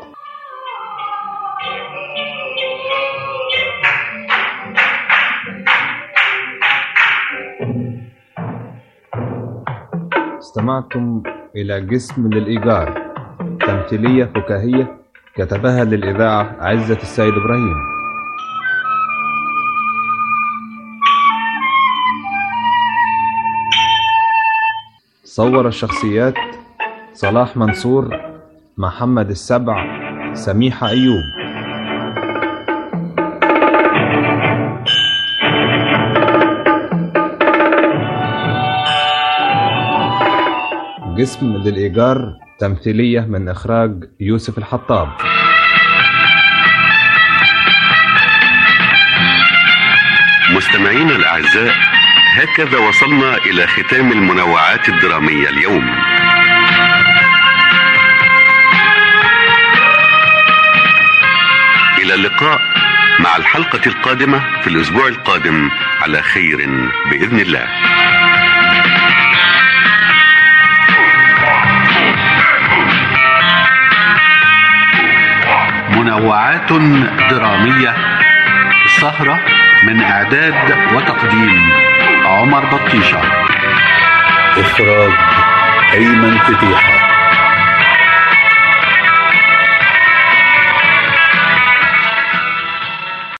استمعتم إلى جسم للإيجار، تمثيلية فكاهية كتبها للإذاعة عزة السيد إبراهيم. صور الشخصيات صلاح منصور، محمد السبع، سميحة أيوب. جسم للإيجار تمثيلية من إخراج يوسف الحطاب. مستمعينا الأعزاء، هكذا وصلنا إلى ختام المنوعات الدرامية اليوم. إلى اللقاء مع الحلقة القادمة في الأسبوع القادم على خير بإذن الله. منوعات درامية، سهرة من إعداد وتقديم عمر بطيشة، إخراج أيمن فتيحة.